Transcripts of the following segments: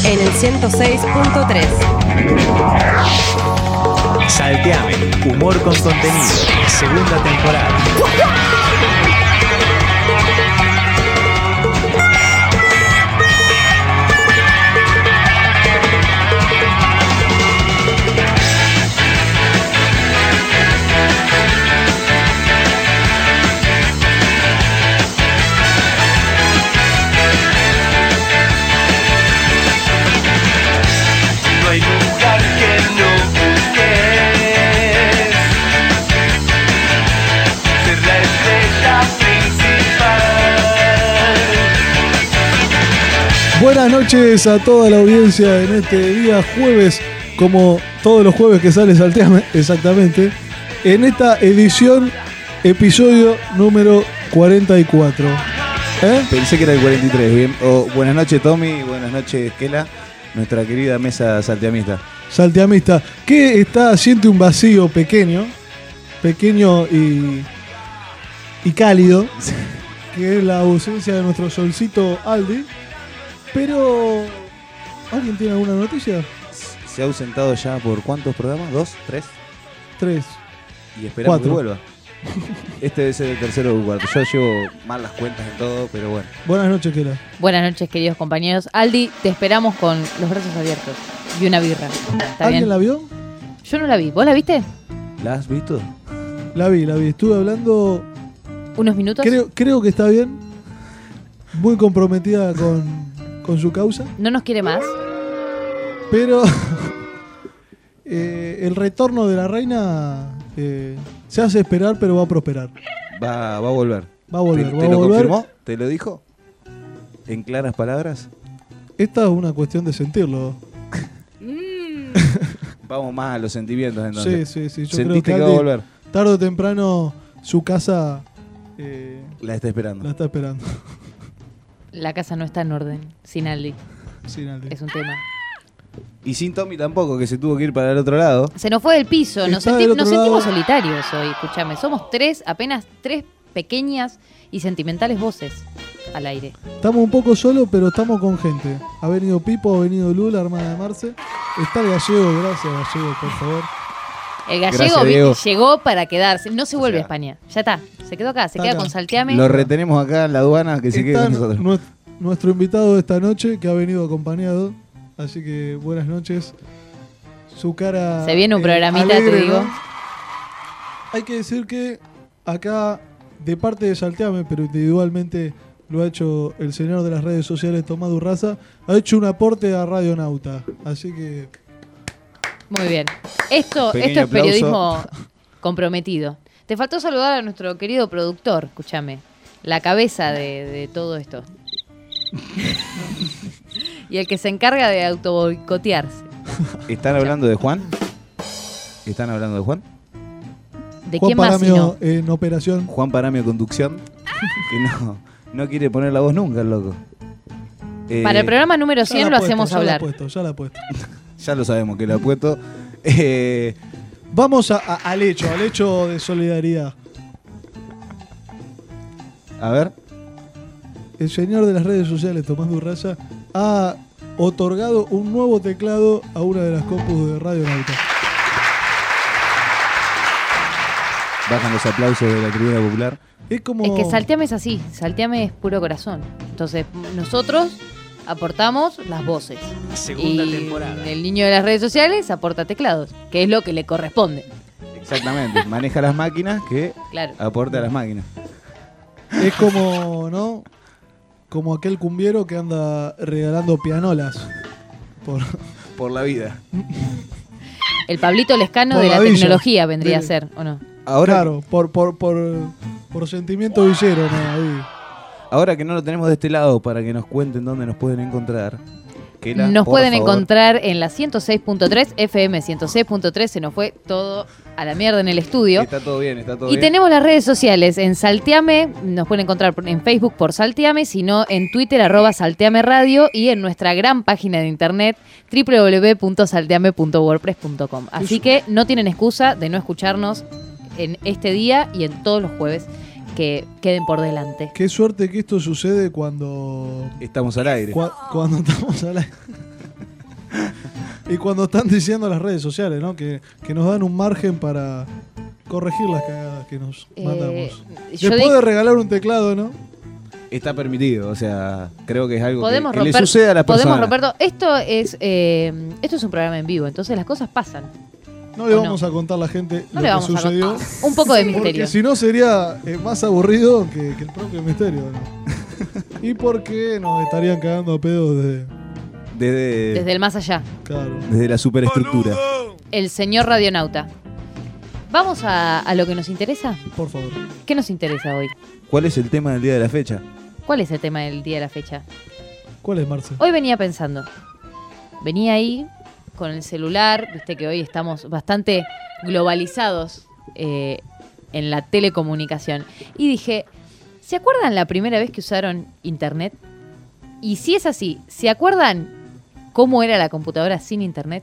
en el 106.3. Salteame, humor con contenido, segunda temporada. No hay lugar que no busques, ser la estrella principal. Buenas noches a toda la audiencia en este día jueves, como todos los jueves que sale Salteame, exactamente, en esta edición, episodio número 44. Pensé que era el 43. Bien. Buenas noches, Tommy. Buenas noches, Kela. Nuestra querida mesa salteamista. Salteamista, que siente un vacío pequeño y cálido, que es la ausencia de nuestro solcito Aldi. Pero, ¿alguien tiene alguna noticia? Se ha ausentado ya por ¿cuántos programas? ¿2? ¿3? 3. Y esperamos 4. que vuelva. Este debe ser el tercero o cuarto. Yo llevo mal las cuentas en todo, pero bueno. Buenas noches, Kela. Buenas noches, queridos compañeros. Aldi, te esperamos con los brazos abiertos y una birra. ¿Está ¿Alguien bien? la vio? Yo no la vi. ¿Vos la viste? ¿La has visto? La vi. Estuve hablando. ¿Unos minutos? Creo que está bien. Muy comprometida con su causa. ¿No nos quiere más? Pero el retorno de la reina se hace esperar, pero va a prosperar. Va a volver. Va a volver. ¿Te lo confirmó? ¿Te lo dijo? ¿En claras palabras? Esta es una cuestión de sentirlo. Vamos más a los sentimientos entonces. Sí. Yo ¿Sentiste creo que va a volver? Tarde o temprano su casa La está esperando. la está esperando. La casa no está en orden, sin Aldi. Sin Aldi. Es un tema. Y sin Tommy tampoco, que se tuvo que ir para el otro lado. Se nos fue del piso. Nos Está del otro sentimos lado. solitarios hoy. Escúchame, somos apenas tres pequeñas y sentimentales voces al aire. Estamos un poco solos, pero estamos con gente. Ha venido Pipo, ha venido Lula, hermana de Marce. Está el Gallego, gracias Gallego, por favor. El Gracias, gallego Diego. llegó para quedarse. No se vuelve a España. Ya está. Se quedó acá. Se Está queda acá. con Salteame. Lo retenemos acá en la aduana, que se quede Está con nosotros. nuestro invitado de esta noche, que ha venido acompañado. Así que buenas noches. Su cara. Se viene un programita, alegre, te digo. ¿no? Hay que decir que acá, de parte de Salteame, pero individualmente lo ha hecho el señor de las redes sociales, Tomás Durraza, ha hecho un aporte a Radionauta. Así que. Muy bien. Esto Pequeño es aplauso. periodismo comprometido. Te faltó saludar a nuestro querido productor, escúchame. La cabeza de todo esto. Y el que se encarga de autoboicotearse. ¿Están hablando de Juan? ¿Están hablando de Juan? ¿De Juan quién más si Paramio no? en operación. Juan Paramio Conducción, que no quiere poner la voz nunca, el loco. Para el programa número Ya 100 la lo ha puesto, hacemos hablar. Ya la ha puesto. Ya lo sabemos que lo ha puesto. Vamos al hecho de solidaridad. A ver. El señor de las redes sociales, Tomás Durraza, ha otorgado un nuevo teclado a una de las compus de Radionauta. Bajan los aplausos de la tribuna popular. Es como. Es que Salteame es así. Salteame es puro corazón. Entonces, nosotros aportamos las voces. Segunda y temporada. el niño de las redes sociales aporta teclados, que es lo que le corresponde. Exactamente. Maneja las máquinas que Claro. aporta a las máquinas. Es como, ¿no? Como aquel cumbiero que anda regalando pianolas. Por la vida. El Pablito Lescano Por de la la villa. tecnología vendría a Sí. ser, ¿o no? Ahora, Claro, por sentimiento villero, ¿no? Ahí. ahora que no lo tenemos de este lado para que nos cuenten dónde nos pueden encontrar. Kela, Nos por pueden favor. encontrar en la 106.3, FM 106.3, se nos fue todo a la mierda en el estudio. Está todo bien, está todo Y bien. tenemos las redes sociales en Salteame, nos pueden encontrar en Facebook por Salteame, sino en Twitter @Salteame Radio y en nuestra gran página de internet www.salteame.wordpress.com. Así que no tienen excusa de no escucharnos en este día y en todos los jueves que queden por delante. Qué suerte que esto sucede cuando Estamos al aire. cuando estamos al aire. Y cuando están diciendo las redes sociales, ¿no? Que nos dan un margen para corregir las cagadas que nos mandamos. Después de regalar un teclado, ¿no? Está permitido, o sea, creo que es algo Podemos que le romper, sucede a las podemos personas. romper todo. Esto es un programa en vivo, entonces las cosas pasan. No le ¿O vamos a contar a la gente No lo le que vamos a sucedió. contar. Un poco de misterio. Porque si no sería más aburrido que el propio misterio, ¿no? Y porque nos estarían cagando a pedos Desde el más allá. Claro. Desde la superestructura. El señor radionauta. ¿Vamos a lo que nos interesa? Por favor. ¿Qué nos interesa hoy? ¿Cuál es el tema del día de la fecha? ¿Cuál es el tema del día de la fecha? ¿Cuál es, Marce? Hoy venía pensando. Venía ahí con el celular. Viste que hoy estamos bastante globalizados en la telecomunicación. Y dije, ¿se acuerdan la primera vez que usaron internet? Y si es así, ¿se acuerdan cómo era la computadora sin internet?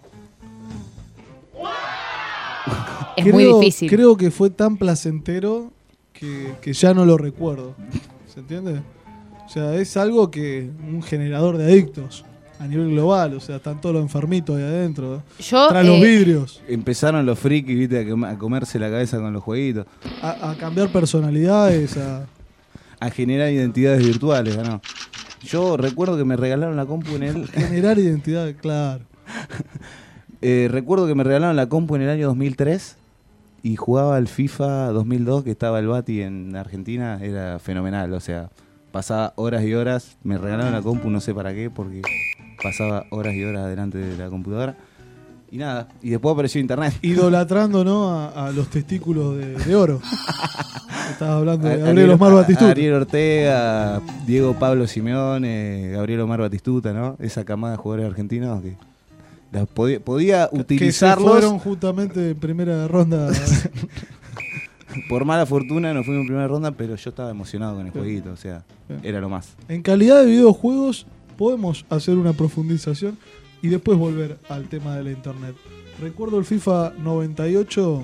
Es muy difícil. Creo que fue tan placentero que ya no lo recuerdo. ¿Se entiende? O sea, es algo que un generador de adictos a nivel global. O sea, están todos los enfermitos ahí adentro. Yo, tras los vidrios. Empezaron los frikis, viste, a comerse la cabeza con los jueguitos. A cambiar personalidades. A generar identidades virtuales, ¿no? Yo recuerdo que me regalaron la compu en el... Generar identidad, claro. Recuerdo que me regalaron la compu en el año 2003 y jugaba al FIFA 2002, que estaba el Bati en Argentina. Era fenomenal, o sea, pasaba horas y horas. Me regalaron la compu, no sé para qué, porque pasaba horas y horas delante de la computadora. Y nada, y después apareció internet. Idolatrando, ¿no? A los testículos de oro. Estabas hablando de Gabriel Omar Batistuta. Ariel Ortega, Diego Pablo Simeone, Gabriel Omar Batistuta, ¿no? Esa camada de jugadores argentinos que podía utilizarlos. Que se fueron justamente en primera ronda. Por mala fortuna nos fuimos en primera ronda, pero yo estaba emocionado con el jueguito, o sea, era lo más. En calidad de videojuegos podemos hacer una profundización y después volver al tema de la internet. Recuerdo el FIFA 98.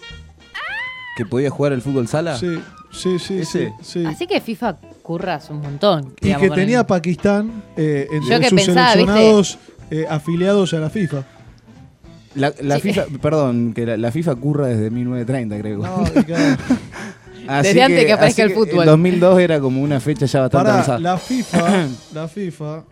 ¿Que podía jugar el fútbol sala? Sí. Sí. Así que FIFA curras un montón. Y que tenía Pakistán entre Yo que sus pensaba, seleccionados afiliados a la FIFA. La FIFA, perdón, que la FIFA curra desde 1930, creo. No, claro. Desde antes que aparezca el fútbol. El 2002 era como una fecha ya bastante avanzada. La FIFA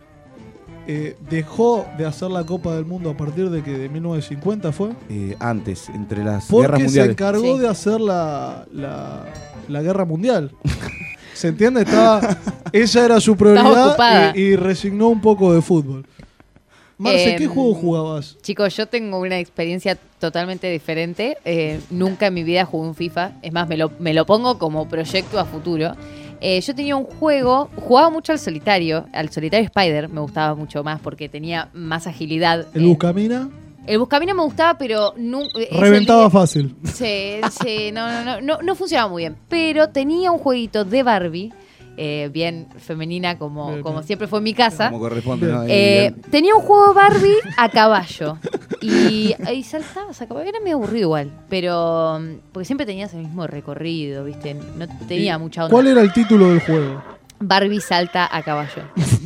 dejó de hacer la Copa del Mundo a partir de 1950 fue. Antes, entre las guerras Porque mundiales. se encargó de hacer la guerra mundial. ¿Se entiende? Esa era su prioridad y resignó un poco de fútbol. Marce, ¿qué juego jugabas? Chicos, yo tengo una experiencia totalmente diferente. Nunca en mi vida jugué un FIFA. Es más, me lo pongo como proyecto a futuro. Yo tenía un juego, jugaba mucho al solitario Spider, me gustaba mucho más porque tenía más agilidad. ¿El Buscamina? El Buscamina me gustaba, pero reventaba fácil. Sí, no funcionaba muy bien. Pero tenía un jueguito de Barbie, bien femenina como siempre fue en mi casa. Como corresponde, ¿no? Tenía un juego de Barbie a caballo. Y saltabas a caballo. Era medio aburrido igual. Pero porque siempre tenías el mismo recorrido, ¿viste? No tenía mucha onda. ¿Cuál era el título del juego? Barbie salta a caballo.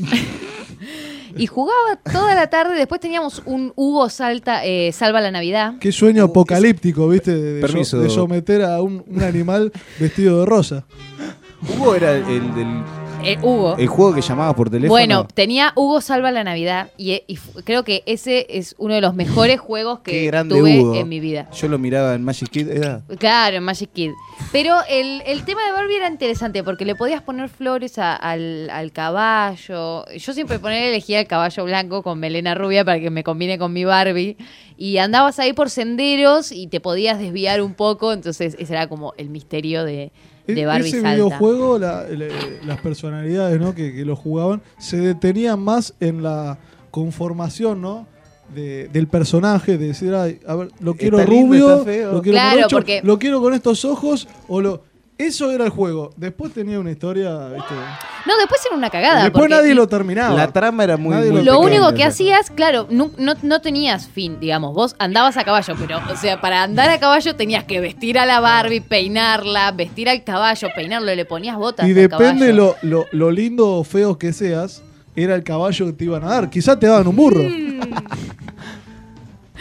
Y jugaba toda la tarde. Después teníamos un Hugo salva la Navidad. Qué sueño apocalíptico, ¿viste? De Permiso. someter a un animal vestido de rosa. Hugo era el del... Hugo. El juego que llamabas por teléfono. Bueno, tenía Hugo salva la Navidad. Y creo que ese es uno de los mejores juegos que tuve Hugo. en mi vida. Yo lo miraba en Magic Kid. Claro, en Magic Kid. Pero el tema de Barbie era interesante porque le podías poner flores al caballo. Yo siempre elegía el caballo blanco con melena rubia para que me combine con mi Barbie. Y andabas ahí por senderos y te podías desviar un poco. Entonces ese era como el misterio de Barbie ese salta. videojuego, las personalidades, ¿no? que lo jugaban se detenían más en la conformación, ¿no? Del personaje, de decir, a ver, lo quiero Está lindo, rubio, está feo. lo quiero Claro, morocho, porque- lo quiero con estos ojos, eso era el juego. Después tenía una historia, ¿viste? No, después era una cagada. Después porque nadie lo terminaba. La trama era muy Nadie muy lo pequeña, único o que sea. hacías, claro, no tenías fin, digamos. Vos andabas a caballo, pero, o sea, para andar a caballo tenías que vestir a la Barbie, peinarla, vestir al caballo, peinarlo, le ponías botas Y al depende caballo. lo lindo o feo que seas, era el caballo que te iban a dar. Quizás te daban un burro.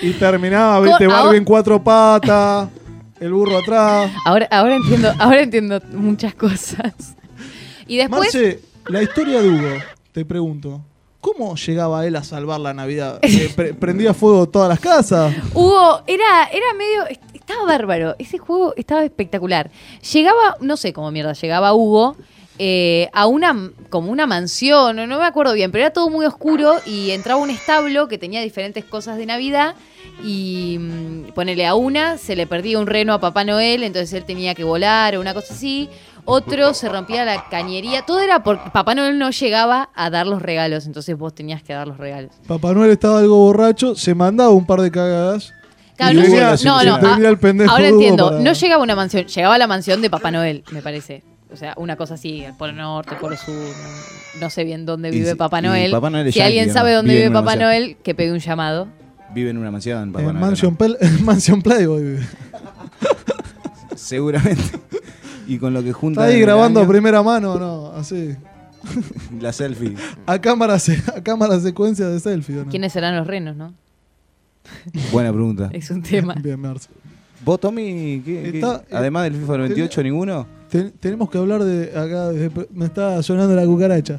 Y terminaba, viste, Barbie en 4 patas, el burro atrás. Ahora entiendo muchas cosas. Y después... Marce, la historia de Hugo, te pregunto. ¿Cómo llegaba él a salvar la Navidad? ¿Prendía fuego todas las casas? Hugo, era medio... Estaba bárbaro. Ese juego estaba espectacular. Llegaba, no sé cómo mierda llegaba Hugo, a como una mansión, no me acuerdo bien, pero era todo muy oscuro y entraba a un establo que tenía diferentes cosas de Navidad y ponele a una, se le perdía un reno a Papá Noel, entonces él tenía que volar o una cosa así. Otro se rompía la cañería. Todo era porque Papá Noel no llegaba a dar los regalos, entonces vos tenías que dar los regalos. Papá Noel estaba algo borracho, se mandaba un par de cagadas. Claro, venía el pendejo ahora de Hugo entiendo, para- no llegaba a una mansión, llegaba a la mansión de Papá Noel, me parece. O sea, una cosa así, el Polo Norte, el Polo Sur, no sé bien dónde vive Papá Noel. Papá Noel es Si yankee, alguien ¿no? sabe dónde Vive vive en una Papá mansión. Noel, que pegue un llamado. Vive en una mansión, Papá En Noel, Mansion Playboy vive. ¿no? Seguramente. Y con lo que junta Está ahí en el grabando a año, primera mano, ¿no? Así. la selfie. A cámara secuencia de selfie, ¿o no? ¿Quiénes serán los renos, no? Buena pregunta. Es un tema. Bien, Marce. ¿Vos, Tommy, qué? Está- Además del FIFA 98, ninguno? Tenemos que hablar de acá. Me está sonando la cucaracha.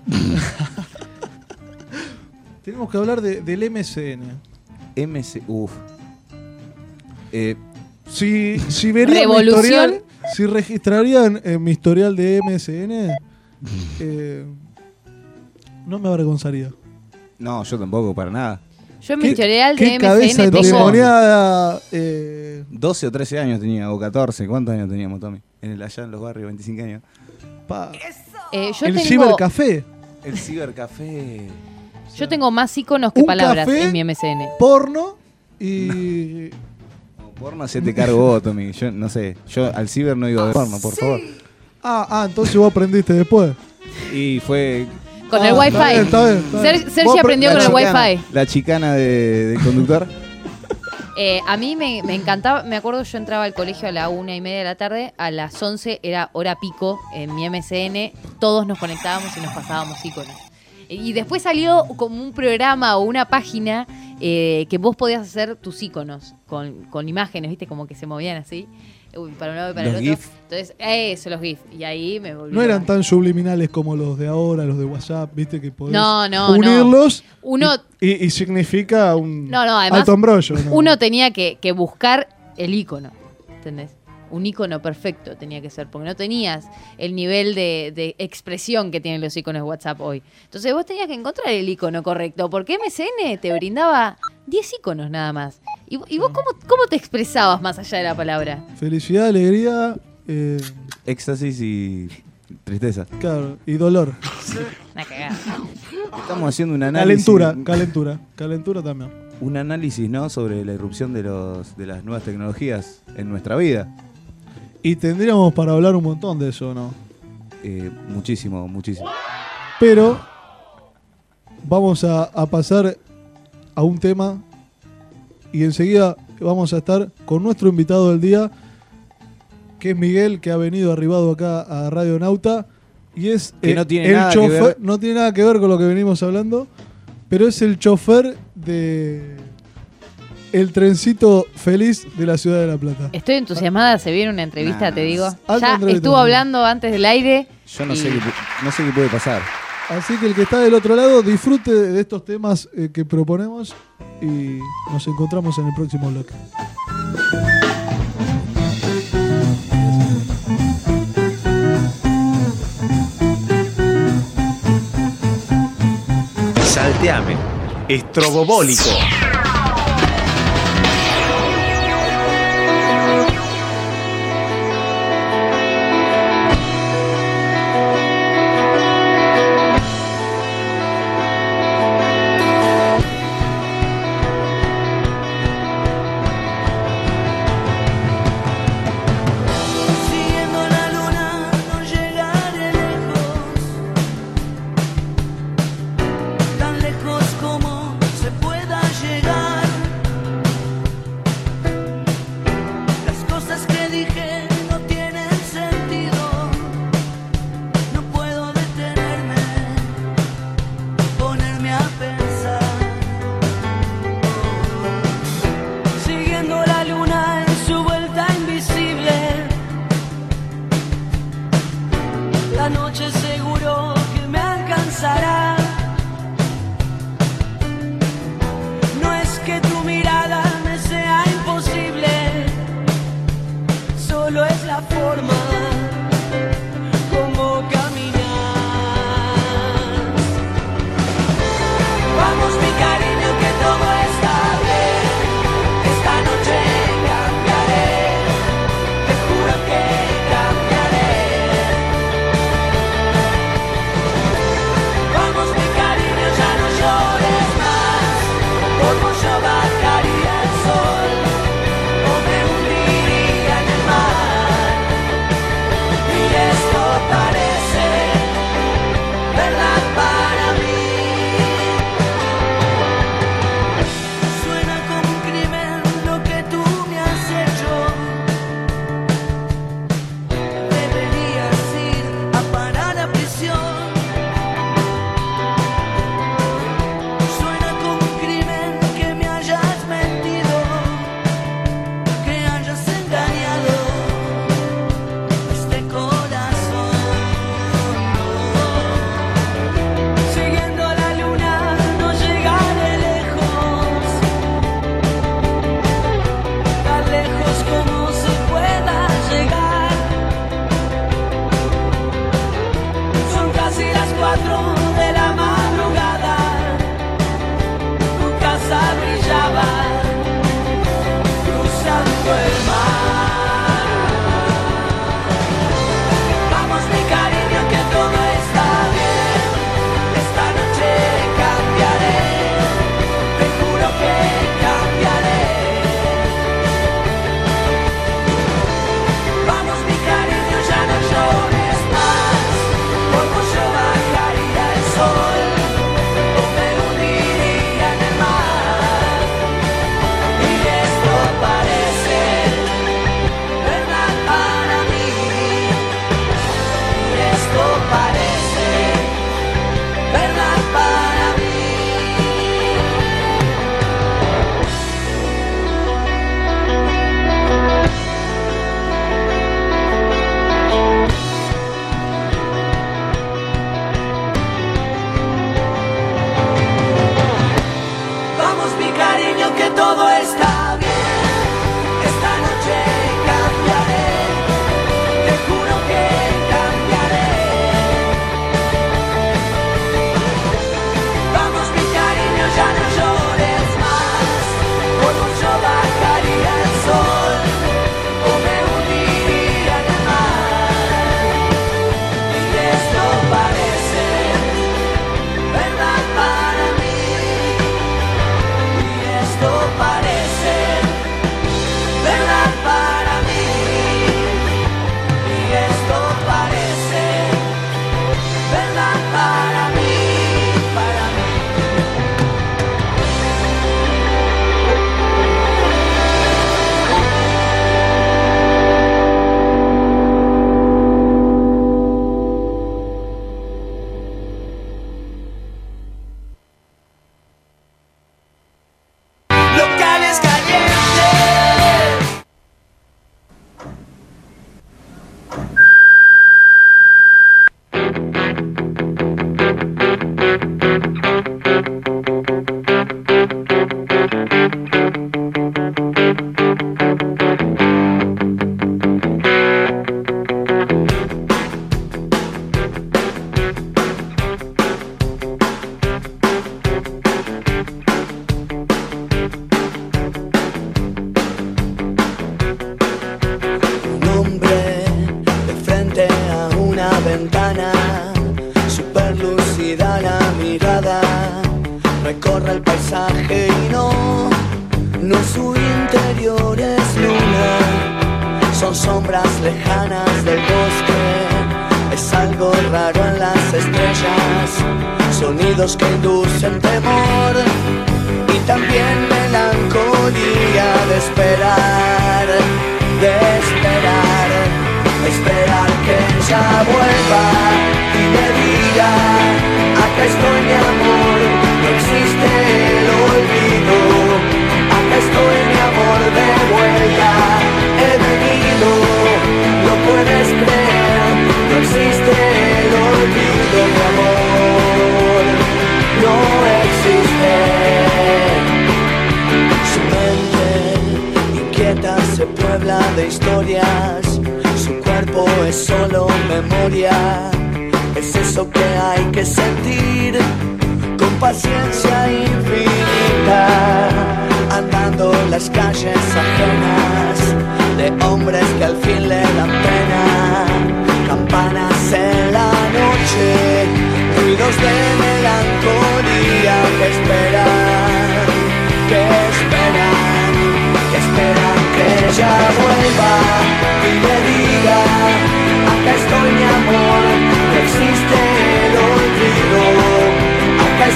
Tenemos que hablar del MCN. Uf. Si verían mi Revolución. historial, si registrarían mi historial de MSN, no me avergonzaría. No, yo tampoco, para nada. Yo en mi historial de qué cabeza MSN tengo... endemoniada. 12 o 13 años tenía, o 14. ¿Cuántos años teníamos, Tommy? Allá en los barrios, 25 años. yo el tengo, cibercafé. El cibercafé. yo tengo más iconos que Un palabras café. en mi MSN. Porno y... Porno se te cargo vos, Tommy. Yo no sé. Yo al ciber no iba a ver porno, por favor. Entonces vos aprendiste después. Y fue Con el Está bien, Wi-Fi. está bien, está bien. Sergi Vos aprendió con el chicana- Wi-Fi. La chicana del conductor. A mí me encantaba, me acuerdo, yo entraba al colegio a la 1:30 de la tarde, a las 11 era hora pico en mi MSN, todos nos conectábamos y nos pasábamos iconos. Y después salió como un programa o una página que vos podías hacer tus iconos con imágenes, ¿viste? Como que se movían así, para un lado y para Los el otro. GIF. Entonces, eso, los GIF. Y ahí me volví. No eran tan subliminales como los de ahora, los de WhatsApp, viste que podés No, unirlos Uno, y significa un además, alto embrollo. ¿no? uno tenía que buscar el icono, ¿entendés? Un icono perfecto tenía que ser, porque no tenías el nivel de expresión que tienen los iconos de WhatsApp hoy. Entonces vos tenías que encontrar el icono correcto, porque MSN te brindaba 10 iconos nada más. ¿Y vos cómo te expresabas más allá de la palabra? Felicidad, alegría, Éxtasis y tristeza. claro, y dolor. Una cagada. Estamos haciendo un análisis. Calentura también. Un análisis, ¿no? Sobre la irrupción de las nuevas tecnologías en nuestra vida. Y tendríamos para hablar un montón de eso, ¿no? Muchísimo, muchísimo. Pero vamos a pasar a un tema y enseguida vamos a estar con nuestro invitado del día, que es Miguel, que ha venido arribado acá a Radio Nauta y es Que no tiene el nada que chofer, ver. no tiene nada que ver con lo que venimos hablando, pero es el chofer de el trencito feliz de la ciudad de La Plata. Estoy entusiasmada, se viene una entrevista, Nah, te digo. alta Ya entrevista. estuvo hablando antes del aire. Yo no y- sé qué puede pasar. Así que el que está del otro lado disfrute de estos temas que proponemos y nos encontramos en el próximo bloque. Salteame. Estrobobólico. Siguiendo la luna no llegaré lejos, tan lejos como se pueda llegar. sol o me hundiría en el mar. Y esto parece verdad para mí. Suena como un crimen lo que tú me has hecho. Deberías ir a parar a prisión. Suena como un crimen que me hayas mentido, que hayas engañado este corazón. Siguiendo la luna no llegaré lejos, tan lejos como se pueda llegar. Son casi las 4 de la madrugada, tu casa brillaba cruzando el mar. Vamos mi cariño que todo está bien, esta noche cambiaré, te juro que cambiaré. Vamos mi cariño, ya no llores más, por vos yo bajaría el sol o me hundiría en el mar. Y esto parece verdad para mí. Y esto parece verdad para mí. Vamos mi cariño que todo está bien, esta noche cambiaré, te juro que cambiaré. Vamos mi cariño, ya no llores más, por vos yo bajaría el sol o me hundiría en el mar. Y esto parece verdad para mí. Y esto parece verdad para mí. Y esto parece verdad para mí, para mí. Locales calientes. Un hombre de frente a una ventana, super lúcida la mirada, recorre el paisaje y no su interior es luna, son sombras lejanas del bosque, es algo raro en las estrellas, sonidos que inducen temor y también melancolía de esperar, esperar que ella vuelva y me diga, acá estoy mi amor, no existe el olvido, acá estoy mi amor de vuelta, he venido, no puedes creer, no existe el olvido, mi amor, no existe. Su mente inquieta se puebla de historias, su cuerpo es solo memoria, es eso que hay que sentir con paciencia infinita, andando las calles ajenas de hombres que al fin le dan pena, campanas en la noche, ruidos de melancolía que esperan,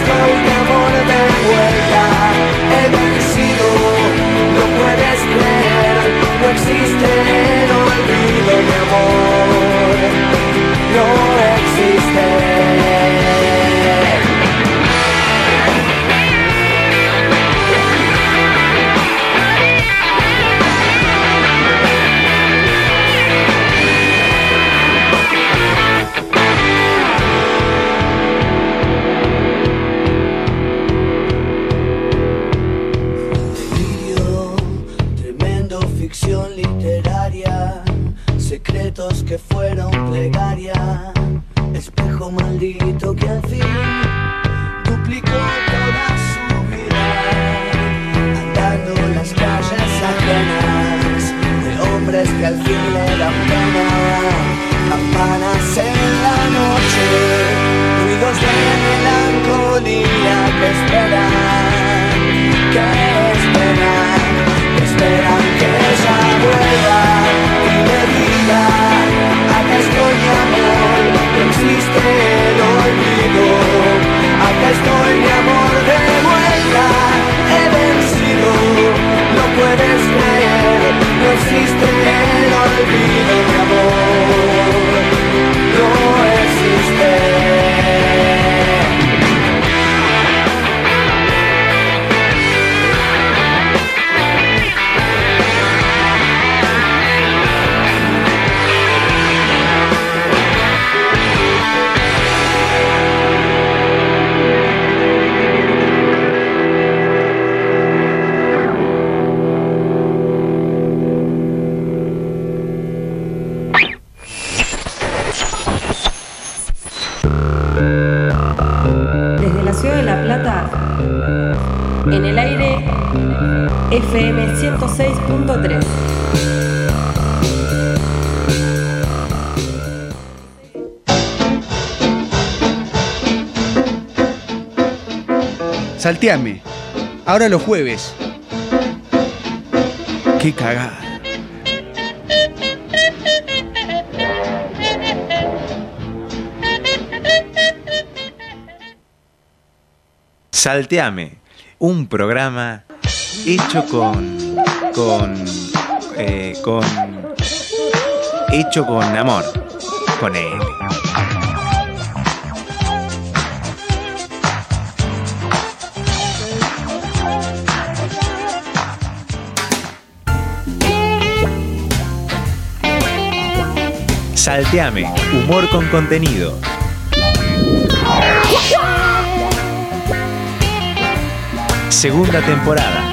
estoy mi amor de vuelta. He vencido, no puedes creer, no existe el olvido, mi amor, no existe. Ficción literaria, secretos que fueron plegaria, espejo maldito que al fin duplicó toda su vida, andando en las calles ajenas de hombres que al fin le dan pena, campanas en la noche, ruidos de melancolía que esperan que ella vuelva y me diga: acá estoy mi amor, no existe el olvido, acá estoy mi amor de vuelta, he vencido, no puedes creer, no existe el olvido, mi amor, no existe. En el aire, FM 106.3. Salteame. Ahora los jueves. Qué cagada. Salteame, un programa hecho hecho con amor, con él. Salteame, humor con contenido. Segunda temporada.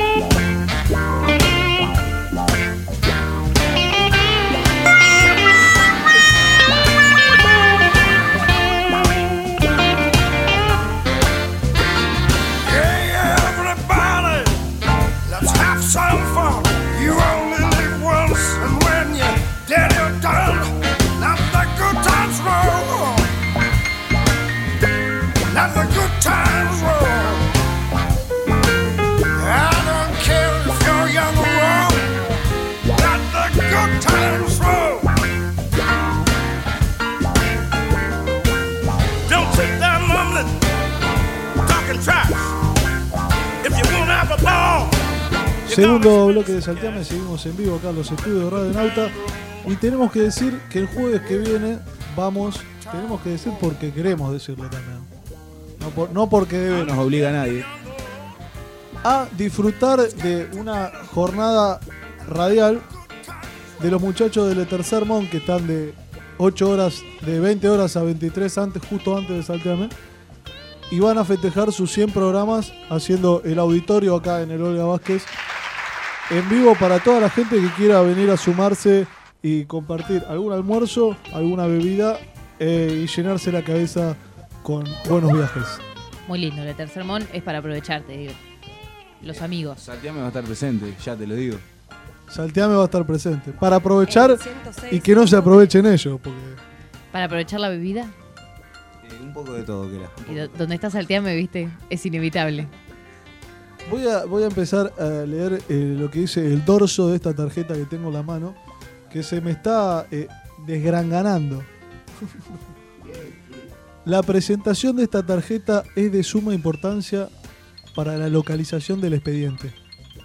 Segundo bloque de Salteame, seguimos en vivo acá en los estudios de Radio Nauta y tenemos que decir que el jueves que viene tenemos que decir porque queremos decirlo también, no porque debemos. No nos obliga a nadie. A disfrutar de una jornada radial de los muchachos del Tercer Mon que están de 8 horas, de 20 horas a 23 justo antes de Salteame, y van a festejar sus 100 programas haciendo el auditorio acá en el Olga Vázquez en vivo para toda la gente que quiera venir a sumarse y compartir algún almuerzo, alguna bebida y llenarse la cabeza con buenos viajes. Muy lindo, el Tercer Mon es para aprovecharte, digo. Los amigos. Salteame va a estar presente, ya te lo digo. Salteame va a estar presente. Para aprovechar y que no se aprovechen ellos. Porque... ¿Para aprovechar la bebida? Un poco de todo, que era. Y donde está Salteame, viste, es inevitable. Voy a empezar a leer lo que dice el dorso de esta tarjeta que tengo en la mano, que se me está desgranganando. La presentación de esta tarjeta es de suma importancia para la localización del expediente.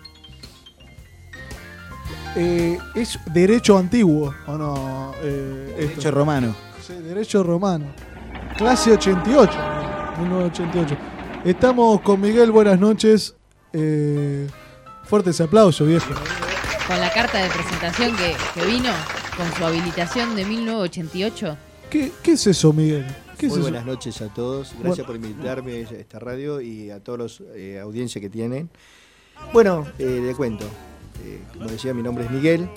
¿Es derecho antiguo o no? Derecho romano. Sí, derecho romano. Clase 88, 1988. Estamos con Miguel, buenas noches. Fuertes aplausos, viejo. Con la carta de presentación que vino, con su habilitación de 1988. ¿Qué es eso, Miguel? ¿Qué es Muy eso? buenas noches a todos. Gracias por invitarme a esta radio y a todos los audiencias que tienen. Bueno, le cuento. Como decía, mi nombre es Miguel.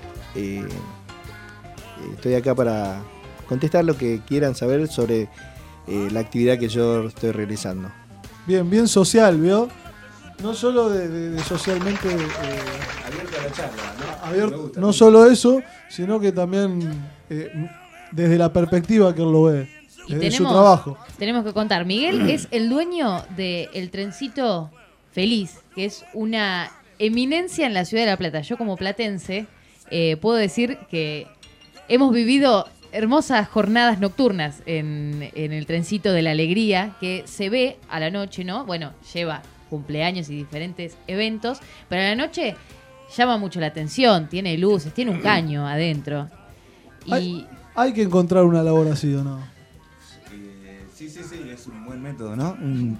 Estoy acá para contestar lo que quieran saber sobre la actividad que yo estoy realizando. Bien social, ¿vio? No solo de socialmente Abierto a la charla, ¿no? no solo eso, sino que también desde la perspectiva que él lo ve, Y desde su trabajo. tenemos que contar, Miguel es el dueño del trencito Feliz, que es una eminencia en la ciudad de La Plata. Yo como platense puedo decir que hemos vivido hermosas jornadas nocturnas en el trencito de la alegría, que se ve a la noche, ¿no? Bueno, lleva cumpleaños y diferentes eventos, pero a la noche llama mucho la atención, tiene luces, tiene un caño adentro. Y Hay que encontrar una labor así, ¿o no? Sí, es un buen método, ¿no?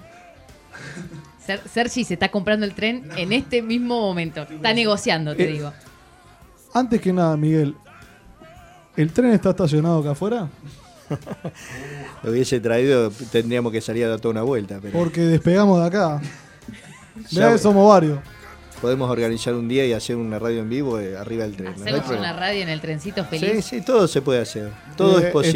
Sergi se está comprando el tren en este mismo momento. Está negociando, te digo. Antes que nada, Miguel, ¿el tren está estacionado acá afuera? Lo hubiese traído, tendríamos que salir a dar toda una vuelta. Pero Porque despegamos de acá. Ya, Mirá que somos varios. podemos organizar un día y hacer una radio en vivo arriba del tren. ¿no? No hay Hacemos problema. una radio en el trencito Feliz. Sí, todo se puede hacer. Todo es posible.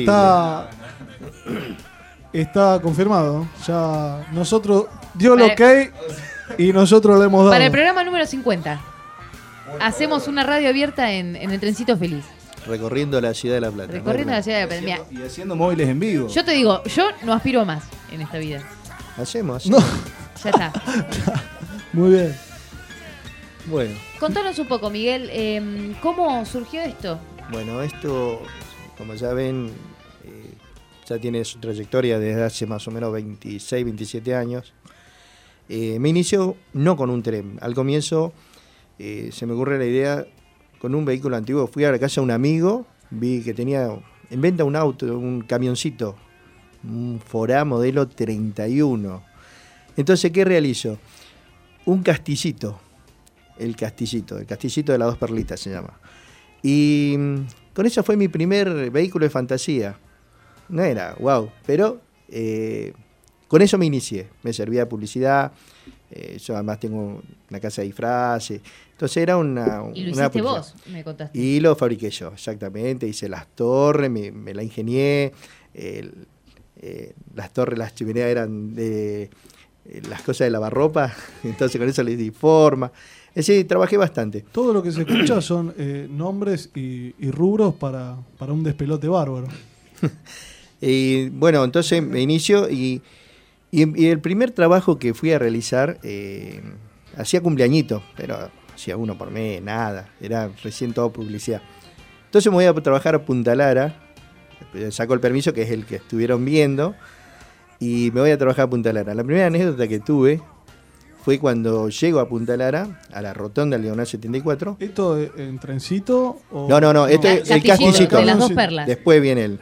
Está confirmado. Ya nosotros dio el Para- ok y nosotros le hemos dado. Para el programa número 50, hacemos una radio abierta en el trencito Feliz. Recorriendo la ciudad de La Plata. Recorriendo ¿no? la ciudad de La Plata. Mirá, Y haciendo móviles en vivo. yo te digo, yo no aspiro a más en esta vida. Hacemos. No. Ya está. Muy bien. Bueno, Contanos un poco, Miguel, ¿cómo surgió esto? bueno, esto, como ya ven, ya tiene su trayectoria desde hace más o menos 26, 27 años. Me inició no con un tren. Al comienzo se me ocurre la idea con un vehículo antiguo. Fui a la casa de un amigo, vi que tenía en venta un auto, un camioncito, un Forá modelo 31. Entonces, ¿qué realizo? Un castillito, el castillito de las dos perlitas se llama. Y con eso fue mi primer vehículo de fantasía. No era wow, pero con eso me inicié. Me servía de publicidad. Yo además tengo una casa de disfraces. Entonces era una Y lo una hiciste publicidad. vos, me contaste. Y lo fabriqué yo, exactamente. Hice las torres, me la ingenié. Las torres, las chimeneas eran de las cosas de lavarropa. Entonces con eso les di forma. Es decir, trabajé bastante. Todo lo que se escucha son nombres y rubros para un despelote bárbaro. Y bueno, entonces me inicio y el primer trabajo que fui a realizar, hacía cumpleañitos, pero hacía uno por mes, nada, era recién todo publicidad. Entonces me voy a trabajar a Punta Lara, saco el permiso, que es el que estuvieron viendo, y me voy a trabajar a Punta Lara. La primera anécdota que tuve fue cuando llego a Punta Lara, a la rotonda del Diagonal 74. ¿Esto en trencito? O... No, esto es el castillito. De las dos perlas. Después viene él.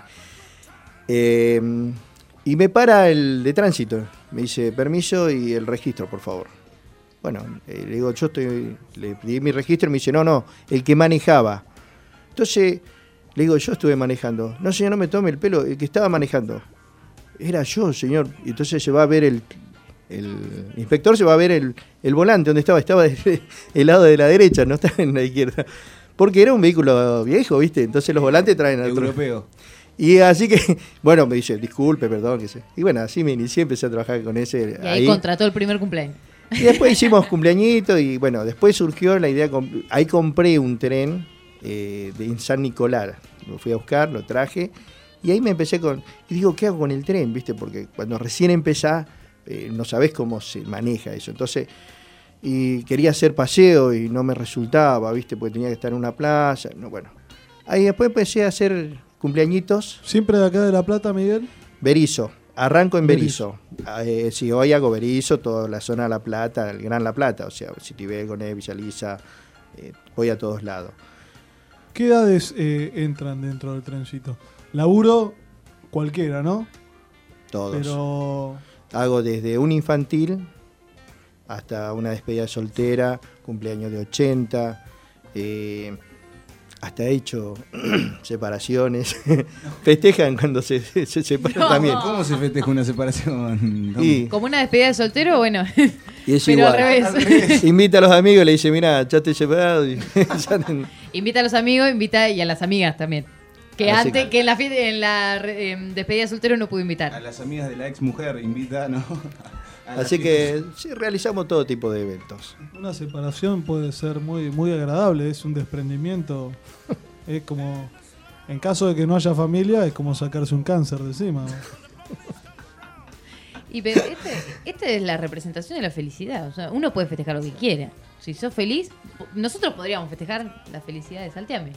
Y me para el de tránsito. Me dice, permiso y el registro, por favor. Bueno, le digo, le pedí mi registro y me dice, no, el que manejaba. Entonces, le digo, yo estuve manejando. No, señor, no me tome el pelo, el que estaba manejando. Era yo, señor. Y entonces se va a ver el inspector, se va a ver el volante donde estaba del lado de la derecha, no estaba en la izquierda. Porque era un vehículo viejo, ¿viste? Entonces los volantes traen al Europeo. Y así que, bueno, me dice, disculpe, perdón, qué sé. Y bueno, así me inicié, empecé a trabajar con ese. Y ahí contrató el primer cumpleaños. Y después hicimos cumpleañitos y bueno, después surgió la idea, ahí compré un tren de San Nicolás. Lo fui a buscar, lo traje y ahí me empecé y digo, ¿qué hago con el tren? ¿Viste? Porque cuando recién empezás, no sabés cómo se maneja eso. Entonces, y quería hacer paseo y no me resultaba, ¿viste? Porque tenía que estar en una plaza. No, bueno, ahí después empecé a hacer cumpleañitos. ¿Siempre de acá de La Plata, Miguel? Berizo. Arranco en Berizo. Sí, hoy hago Berizo, toda la zona de La Plata, el Gran La Plata, o sea, Citibel, Gonet, Villa Lisa, voy a todos lados. ¿Qué edades entran dentro del trencito? Laburo cualquiera, ¿no? Todos. Pero Hago desde un infantil hasta una despedida de soltera, cumpleaños de 80, hasta he hecho separaciones. Festejan cuando se separan No. también. ¿Cómo se festeja una separación? Y, Como una despedida de soltero, bueno. y es Pero igual. al revés. Invita a los amigos y le dice, mira, ya te he separado. Y Invita a los amigos, invita y a las amigas también. Que Así antes, que- que en la despedida de soltero no pudo A invitar. las amigas de la ex mujer invita, ¿no? A las Así que sí, realizamos todo tipo de eventos. una separación puede ser muy, muy agradable, es un desprendimiento. Es como, en caso de que no haya familia, es como sacarse un cáncer de encima, ¿no? Y pero este es la representación de la felicidad. O sea, uno puede festejar lo que quiera. Si sos feliz, nosotros podríamos festejar la felicidad de Salteame.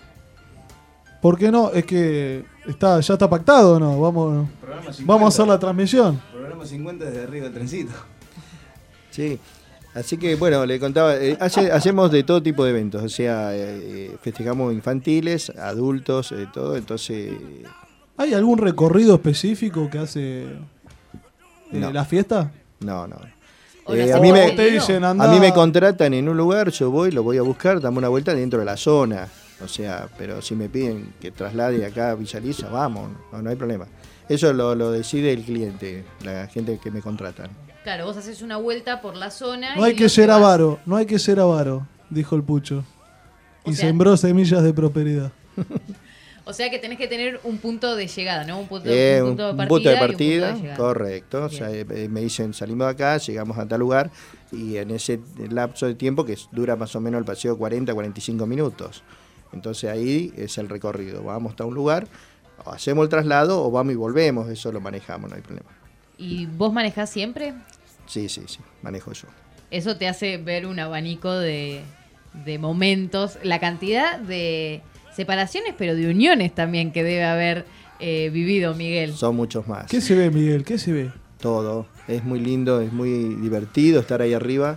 ¿Por qué no? Es que ya está pactado, ¿no? Vamos a hacer la transmisión. Programa 50 desde arriba del trencito. Sí. Así que bueno, le contaba, hacemos de todo tipo de eventos, o sea, festejamos infantiles, adultos, todo, entonces ¿Hay algún recorrido específico que hace No. la fiesta? no. O la A mí me, separación. dicen, a andá. mí me contratan en un lugar, yo voy, lo voy a buscar, damos una vuelta dentro de la zona, o sea, pero si me piden que traslade acá a Villa Lisa, vamos, no hay problema. Eso lo decide el cliente, la gente que me contratan. Claro, vos haces una vuelta por la zona. No hay y que lo ser llevas. avaro, no hay que ser avaro, dijo el Pucho. O Y sea- sembró semillas de prosperidad. O sea que tenés que tener un punto de llegada, ¿no? Un punto, Un de punto de partida. partida, Y un punto de llegada. correcto. O sea, me dicen, salimos de acá, llegamos a tal lugar y en ese lapso de tiempo, que dura más o menos el paseo 40, 45 minutos. Entonces ahí es el recorrido. Vamos hasta un lugar, o hacemos el traslado o vamos y volvemos, eso lo manejamos, no hay problema. ¿Y vos manejás siempre? Sí, manejo yo. Eso te hace ver un abanico de momentos, la cantidad de separaciones, pero de uniones también que debe haber vivido Miguel. Son muchos más. ¿Qué se ve, Miguel? ¿Qué se ve? Todo. Es muy lindo, es muy divertido estar ahí arriba.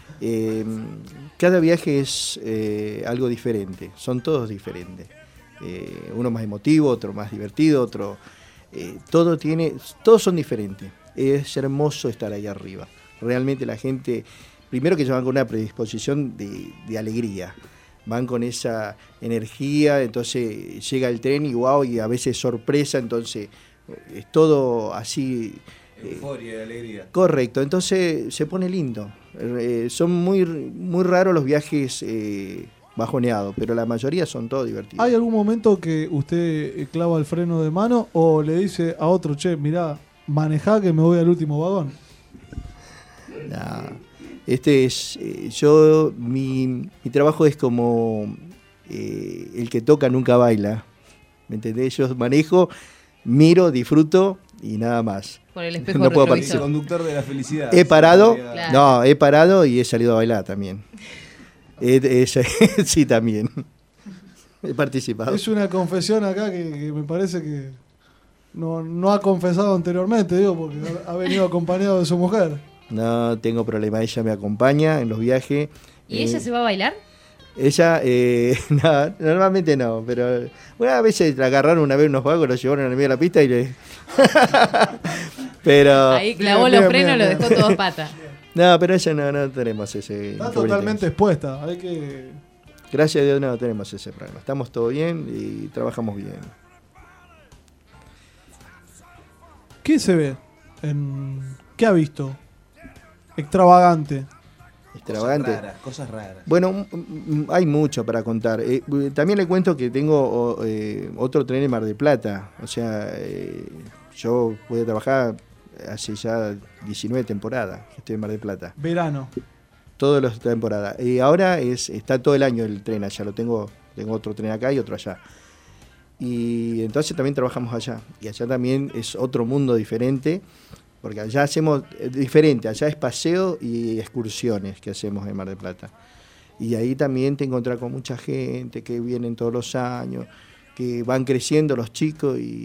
Cada viaje es algo diferente, son todos diferentes. Uno más emotivo, otro más divertido, otro... todos son diferentes. Es hermoso estar ahí arriba. Realmente la gente, primero que ellos van con una predisposición de alegría. Van con esa energía, entonces llega el tren y wow, y a veces sorpresa, entonces es todo así... Euforia y alegría. Correcto, entonces se pone lindo. Son muy raros los viajes bajoneados, pero la mayoría son todos divertidos. ¿Hay algún momento que usted clava el freno de mano o le dice a otro, che, mirá, manejá que me voy al último vagón? No. Mi trabajo es como el que toca nunca baila. ¿Me entendés? Yo manejo, miro, disfruto y nada más. Por el espejo No puedo El retrovisor. conductor de la felicidad. He parado, Claro. no, he parado y he salido a bailar también. Sí, también. He participado. Es una confesión acá que me parece que no ha confesado anteriormente, digo, porque ha venido acompañado de su mujer. No tengo problema, ella me acompaña en los viajes. ¿Y ella se va a bailar? Ella, no, normalmente no, pero bueno, a veces la agarraron una vez unos vagos, lo llevaron al medio de la pista y le... pero... Ahí clavó bien, los bien, frenos, bien. lo dejó todo pata. No, pero ella no tenemos ese... Está inconveniente. totalmente expuesta. Hay que... Gracias a Dios no tenemos ese problema. Estamos todo bien y trabajamos bien. ¿Qué se ve? ¿Qué ha visto? Extravagante. Extravagante. Cosas raras. Bueno, hay mucho para contar. También le cuento que tengo otro tren en Mar del Plata. O sea, yo voy a trabajar hace ya 19 temporadas que estoy en Mar del Plata. Verano. Todas las temporadas. Y ahora está todo el año el tren allá. Tengo otro tren acá y otro allá. Y entonces también trabajamos allá. Y allá también es otro mundo diferente. Porque allá hacemos diferente. Allá es paseo y excursiones que hacemos en Mar del Plata. Y ahí también te encontrás con mucha gente que vienen todos los años, que van creciendo los chicos y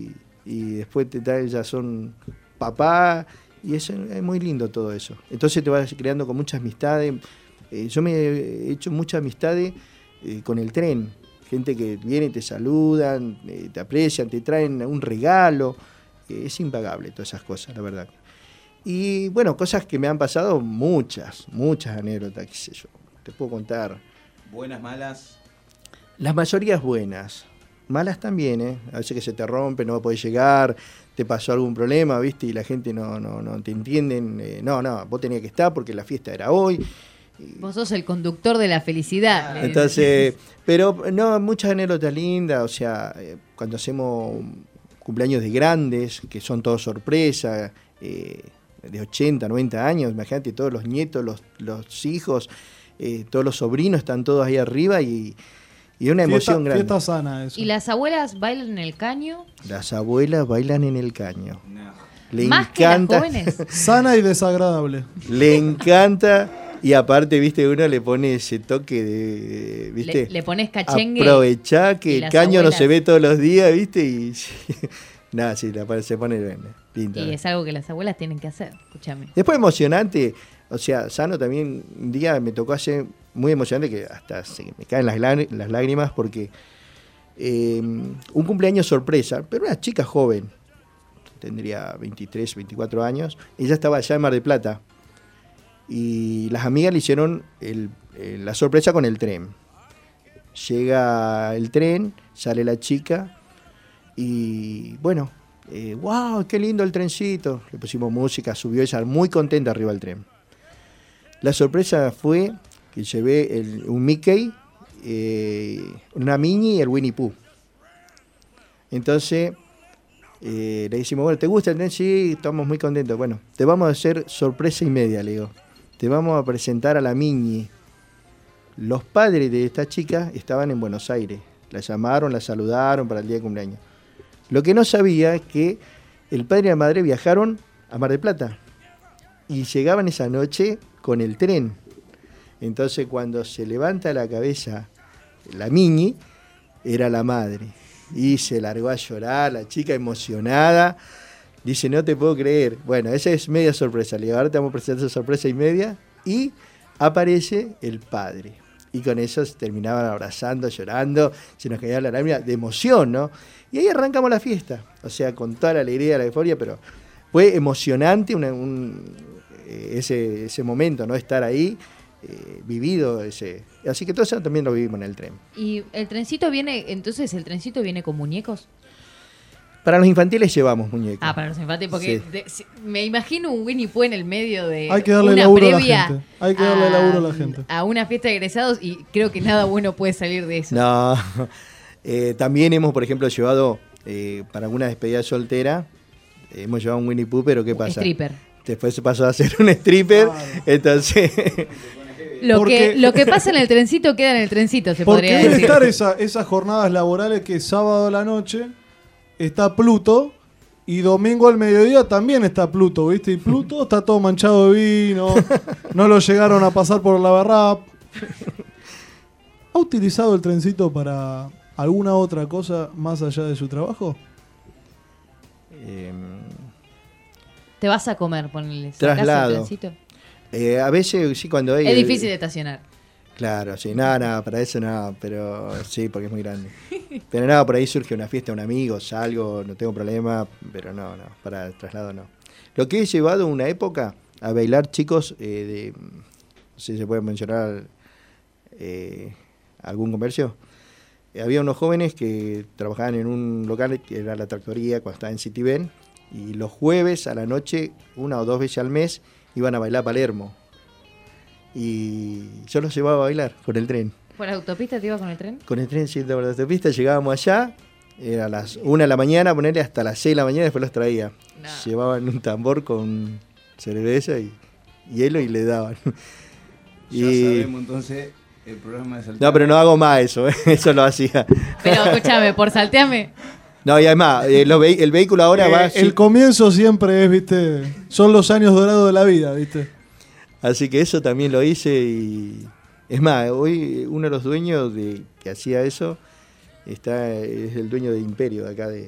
y después te traen, ya son papá, y eso es muy lindo todo eso. Entonces te vas creando con muchas amistades. Yo me he hecho muchas amistades con el tren. Gente que viene, te saludan, te aprecian, te traen un regalo. Es impagable todas esas cosas, la verdad. Y bueno, cosas que me han pasado, muchas anécdotas, qué sé yo. Te puedo contar. Buenas, malas. Las mayorías buenas. Malas también, ¿eh? A veces que se te rompe, no podés llegar, te pasó algún problema, ¿viste? Y la gente no te entienden. No, vos tenías que estar porque la fiesta era hoy. Vos sos el conductor de la felicidad. Entonces, pero no, muchas anécdotas lindas, o sea, cuando hacemos cumpleaños de grandes, que son todos sorpresa, de 80, 90 años, imagínate, todos los nietos, los hijos, todos los sobrinos están todos ahí arriba y una emoción grande. Fiesta sana eso. ¿Y las abuelas bailan en el caño? Las abuelas bailan en el caño. No. Le ¿Más encanta, que las jóvenes? Sana y desagradable. le encanta. Y aparte, viste, uno le pone ese toque de, viste, Le pones cachengue. aprovechá que y el las caño abuelas. no se ve todos los días, viste, y nada, sí, se pone linda. Y es algo que las abuelas tienen que hacer, escúchame. Después emocionante, o sea, sano también, un día me tocó hacer muy emocionante que hasta se me caen las lágrimas porque un cumpleaños sorpresa, pero una chica joven, tendría 23, 24 años, ella estaba allá en Mar del Plata. Y las amigas le hicieron la sorpresa con el tren. Llega el tren, sale la chica y bueno, wow, qué lindo el trencito. Le pusimos música, subió ella muy contenta arriba del tren. La sorpresa fue que llevé un Mickey, una Minnie y el Winnie Pooh. Entonces le decimos, bueno, ¿te gusta el tren? Sí, estamos muy contentos. Bueno, te vamos a hacer sorpresa y media, le digo. Te vamos a presentar a la Minnie. Los padres de esta chica estaban en Buenos Aires. La llamaron, la saludaron para el día de cumpleaños. Lo que no sabía es que el padre y la madre viajaron a Mar del Plata y llegaban esa noche con el tren. Entonces cuando se levanta la cabeza la Minnie, era la madre. Y se largó a llorar, la chica emocionada. Dice, no te puedo creer. Bueno, esa es media sorpresa. Le digo, ahora te vamos a presentar esa sorpresa y media. Y aparece el padre. Y con eso se terminaban abrazando, llorando. Se nos caía la lágrima de emoción, ¿no? Y ahí arrancamos la fiesta. O sea, con toda la alegría, la euforia, pero fue emocionante ese momento, ¿no? Estar ahí, vivido ese. Así que todo eso también lo vivimos en el tren. ¿Y el trencito viene con muñecos? Para los infantiles llevamos muñecos. Ah, para los infantiles, porque me imagino un Winnie Pooh en el medio de Hay que darle una laburo a la previa gente. Hay que darle laburo a la gente. A una fiesta de egresados y creo que nada bueno puede salir de eso. No, también hemos, por ejemplo, llevado para alguna despedida soltera, hemos llevado un Winnie Pooh, pero ¿qué pasa? Stripper. Después se pasó a ser un stripper, entonces... Lo que pasa en el trencito queda en el trencito, se podría Porque debe decir. estar esas jornadas laborales que sábado a la noche está Pluto y domingo al mediodía también está Pluto, ¿viste? Y Pluto está todo manchado de vino, no lo llegaron a pasar por la barrap. ¿Ha utilizado el trencito para alguna otra cosa más allá de su trabajo? Te vas a comer, ponele. Traslado. El trencito. A veces sí, cuando hay... Es difícil de estacionar. Claro, sí, nada, para eso nada, pero sí, porque es muy grande. Pero nada, por ahí surge una fiesta, un amigo, salgo, no tengo problema, pero no, para el traslado no. Lo que he llevado una época a bailar chicos no sé si se puede mencionar algún comercio. Había unos jóvenes que trabajaban en un local que era la tractoría cuando estaba en Citiben, y los jueves a la noche, 1 o 2 veces al mes, iban a bailar a Palermo. Y yo los llevaba a bailar con el tren. ¿Por la autopista te ibas con el tren? Con el tren, sí, por la autopista, llegábamos allá, era a las 1 de la mañana, ponerle hasta las 6 de la mañana, después los traía. No. Llevaban un tambor con cerveza y hielo y le daban. Ya sabemos entonces el programa de Salteame. No, pero no hago más eso, eso lo hacía. Pero escúchame, por salteame. No, y además, el vehículo ahora va... El comienzo siempre es, ¿viste? Son los años dorados de la vida, ¿viste? Así que eso también lo hice y... Es más, hoy uno de los dueños que hacía eso es el dueño de Imperio de acá de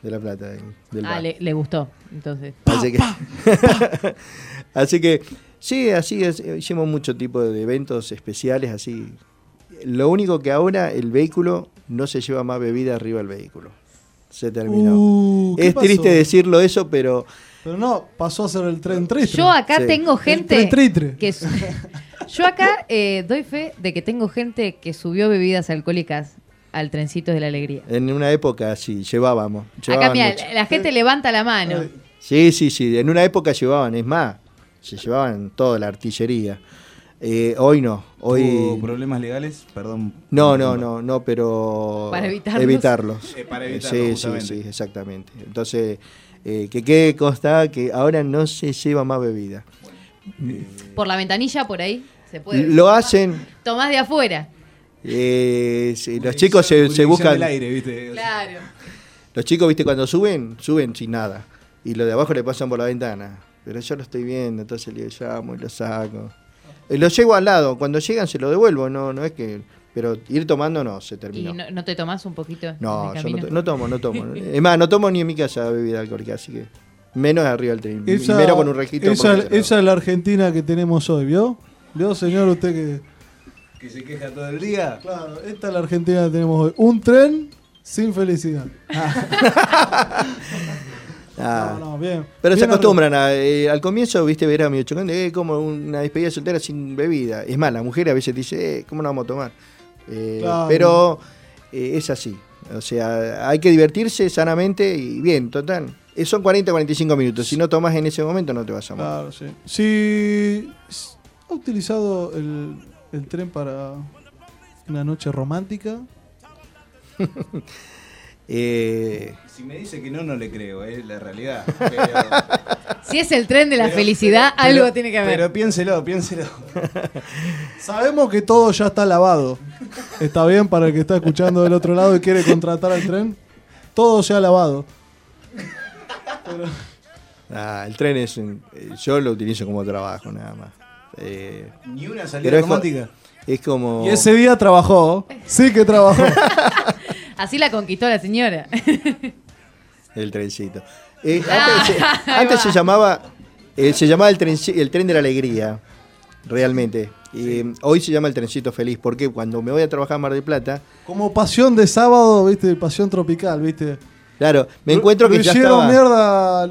de La Plata. Del bar. Le gustó, entonces. Así que, así que sí, así hicimos mucho tipo de eventos especiales, así. Lo único que ahora el vehículo no se lleva más bebida arriba del vehículo. Se terminó. ¿Qué Es pasó? triste decirlo eso, pero Pero no, pasó a ser el tren tritre. Yo acá Sí. tengo El gente tren tritre. que yo acá doy fe de que tengo gente que subió bebidas alcohólicas al trencito de la alegría. en una época sí, llevábamos. Acá llevaban mira, mucho. la gente levanta la mano. Sí, en una época llevaban, es más, se llevaban toda la artillería. Hoy no, hoy... ¿Hubo problemas legales? Perdón. No, pero... Para evitarlos. Evitarlos. Para evitarlos, justamente. Sí, exactamente. Entonces, que quede constada que ahora no se lleva más bebida. Por la ventanilla, por ahí, se puede. Lo hacen... Tomás de afuera. sí, los chicos se buscan... del aire, ¿viste? Claro. Los chicos, viste, cuando suben sin nada. Y los de abajo le pasan por la ventana. Pero yo lo estoy viendo, entonces le llamo y lo saco. Lo llevo al lado. Cuando llegan se lo devuelvo. No es que... Pero ir tomando no, se ¿Y terminó. no te tomás un poquito? No, en el yo camino? no tomo. Es más, no tomo ni en mi casa bebida alcohólica, así que... Menos arriba del tren. Esa, Menos con un registro. esa por es la Argentina que tenemos hoy, ¿vio? ¿Vio, señor, usted que...? Que se queja todo el día. Claro, esta es la Argentina que tenemos hoy. Un tren sin felicidad. Ah. No, bien. Pero se Bien acostumbran al comienzo, viste, era medio chocante, como una despedida soltera sin bebida. Es más, la mujer a veces dice, ¿cómo no vamos a tomar? Claro. Pero es así. O sea, hay que divertirse sanamente y bien, total. Son 40-45 minutos. Si no tomas en ese momento, no te vas a morir. Claro, sí. Si ha utilizado el tren para una noche romántica. Si me dice que no le creo, es la realidad. Pero, Si es el tren de la felicidad, algo tiene que haber. Pero piénselo. Sabemos que todo ya está lavado. ¿Está bien para el que está escuchando del otro lado y quiere contratar al tren? Todo se ha lavado. El tren yo lo utilizo como trabajo, nada más. Ni una Pero salida es romántica. Es como... Y ese día trabajó. Sí que trabajó. Así la conquistó la señora. El trencito. Antes se llamaba el tren de la alegría, realmente. Hoy se llama el trencito feliz, porque cuando me voy a trabajar a Mar del Plata, Como pasión de sábado, ¿viste? Pasión tropical, ¿viste? claro, me encuentro Lo que ya hicieron estaba... mierda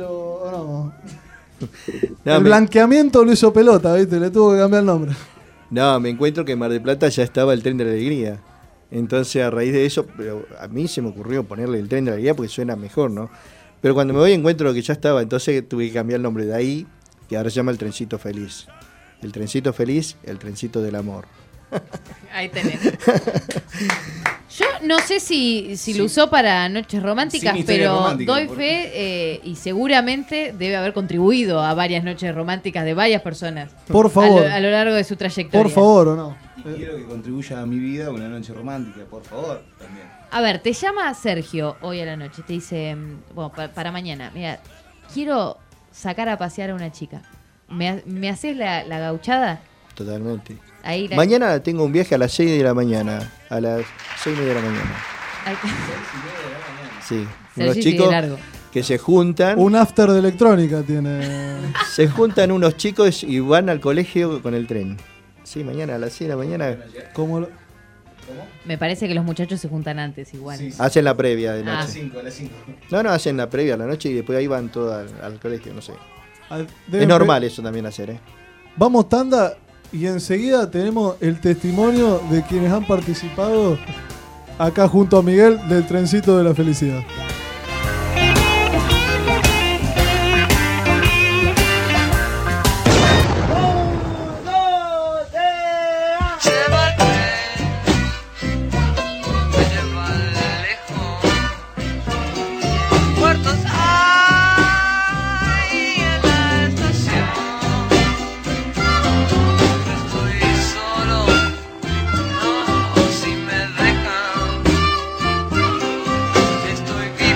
No, el blanqueamiento lo hizo pelota, ¿viste? Le tuvo que cambiar el nombre. me encuentro que en Mar del Plata ya estaba el tren de la alegría. Entonces, a raíz de eso, pero a mí se me ocurrió ponerle el tren de la alegría porque suena mejor, ¿no? Pero cuando me voy encuentro que ya estaba, entonces tuve que cambiar el nombre de ahí, que ahora se llama el trencito feliz. El trencito feliz, el trencito del amor. Ahí tenés. Yo no sé si lo usó para noches románticas, Sin historia pero romántica, doy fe y seguramente debe haber contribuido a varias noches románticas de varias personas. Por favor. A lo largo de su trayectoria. Por favor, ¿o no? Quiero que contribuya a mi vida una noche romántica, por favor, también. A ver, te llama Sergio hoy a la noche. Te dice, bueno, para mañana, mira, quiero sacar a pasear a una chica. ¿Me haces la gauchada? Totalmente. Ahí la... Mañana tengo un viaje a las 6 de la mañana. A las 6:30 de la mañana. Ahí- Sí. Unos Sergio sigue chicos largo. que se juntan. Un after de electrónica tiene. Se juntan unos chicos y van al colegio con el tren. Sí, mañana a las 6 de la mañana Como Me parece que los muchachos se juntan antes igual. Sí, sí. hacen la previa de Ah. A noche. las 5. No, hacen la previa a la noche y después ahí van todos al colegio, no sé. deben Es normal eso también hacer, ¿eh? Vamos tanda y enseguida tenemos el testimonio de quienes han participado acá junto a Miguel del trencito de la felicidad. Muertos hay en la estación. Estoy solo, no, si me dejan. Estoy bien.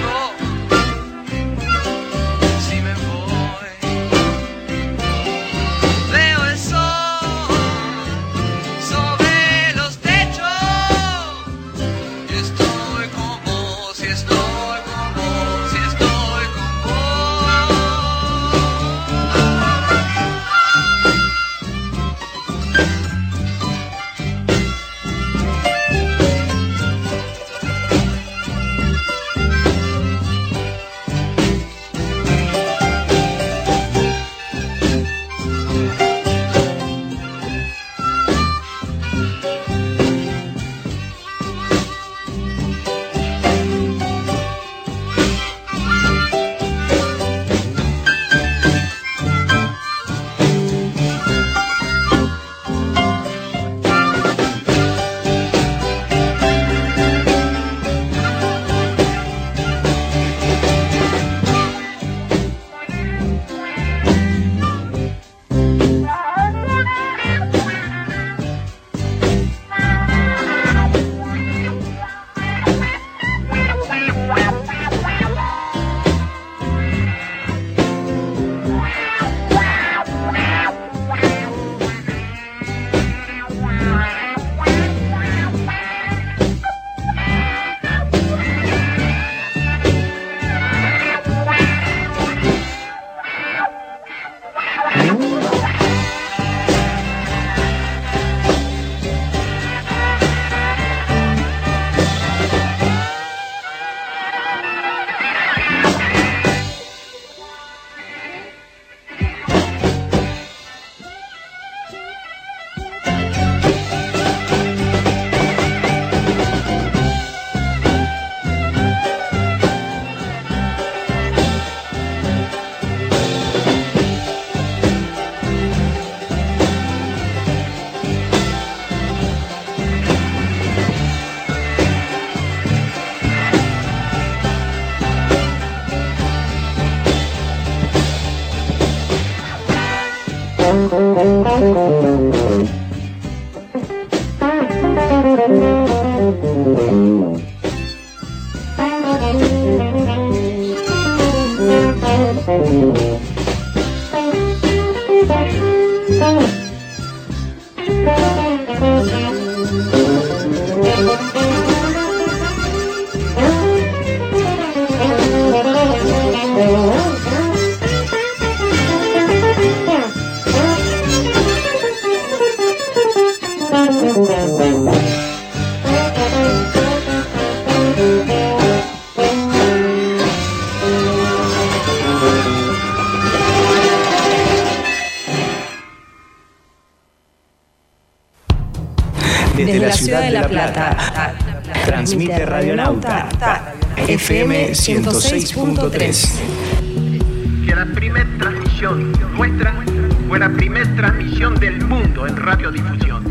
Desde la ciudad de La Plata, transmite Radionauta, FM 106.3. Que la primera transmisión nuestra fue la primera transmisión del mundo en radiodifusión.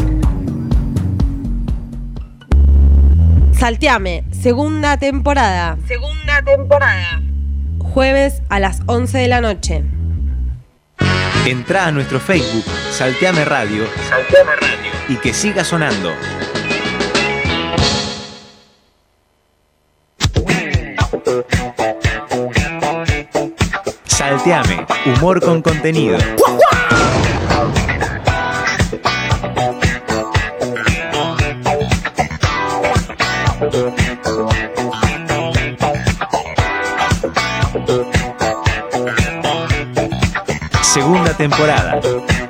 Salteame, segunda temporada. Jueves a las 11 de la noche. Entrá a nuestro Facebook, Salteame Radio, y que siga sonando. Salteame, humor con contenido. Segunda temporada.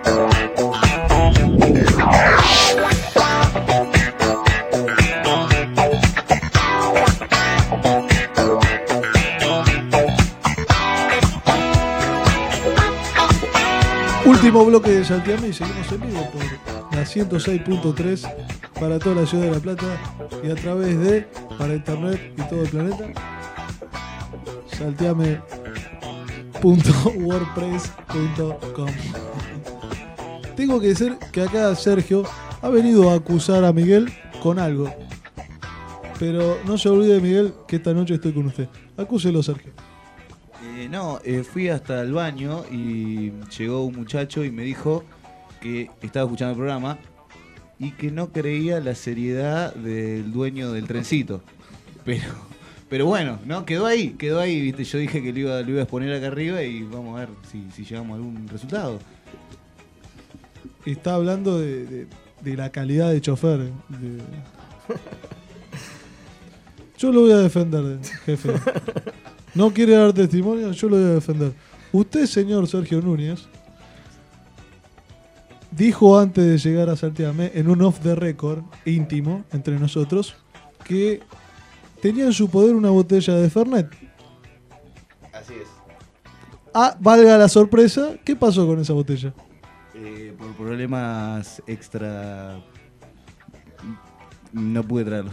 Último bloque de Salteame y seguimos en vivo por la 106.3 para toda la ciudad de La Plata y a través de, para internet y todo el planeta, salteame.wordpress.com. Tengo que decir que acá Sergio ha venido a acusar a Miguel con algo. Pero no se olvide, Miguel, que esta noche estoy con usted. Acúselo, Sergio. Fui hasta el baño y llegó un muchacho y me dijo que estaba escuchando el programa y que no creía la seriedad del dueño del trencito. Pero bueno, ¿no? Quedó ahí, ¿viste? Yo dije que lo iba a exponer acá arriba y vamos a ver si llegamos a algún resultado. Está hablando de la calidad de chofer. Yo lo voy a defender, jefe. No quiere dar testimonio, yo lo voy a defender. Usted, señor Sergio Núñez, dijo antes de llegar a Salteame, en un off the record íntimo entre nosotros, que tenía en su poder una botella de Fernet. Así es. Ah, valga la sorpresa, ¿qué pasó con esa botella? Por problemas extra no pude traerlo.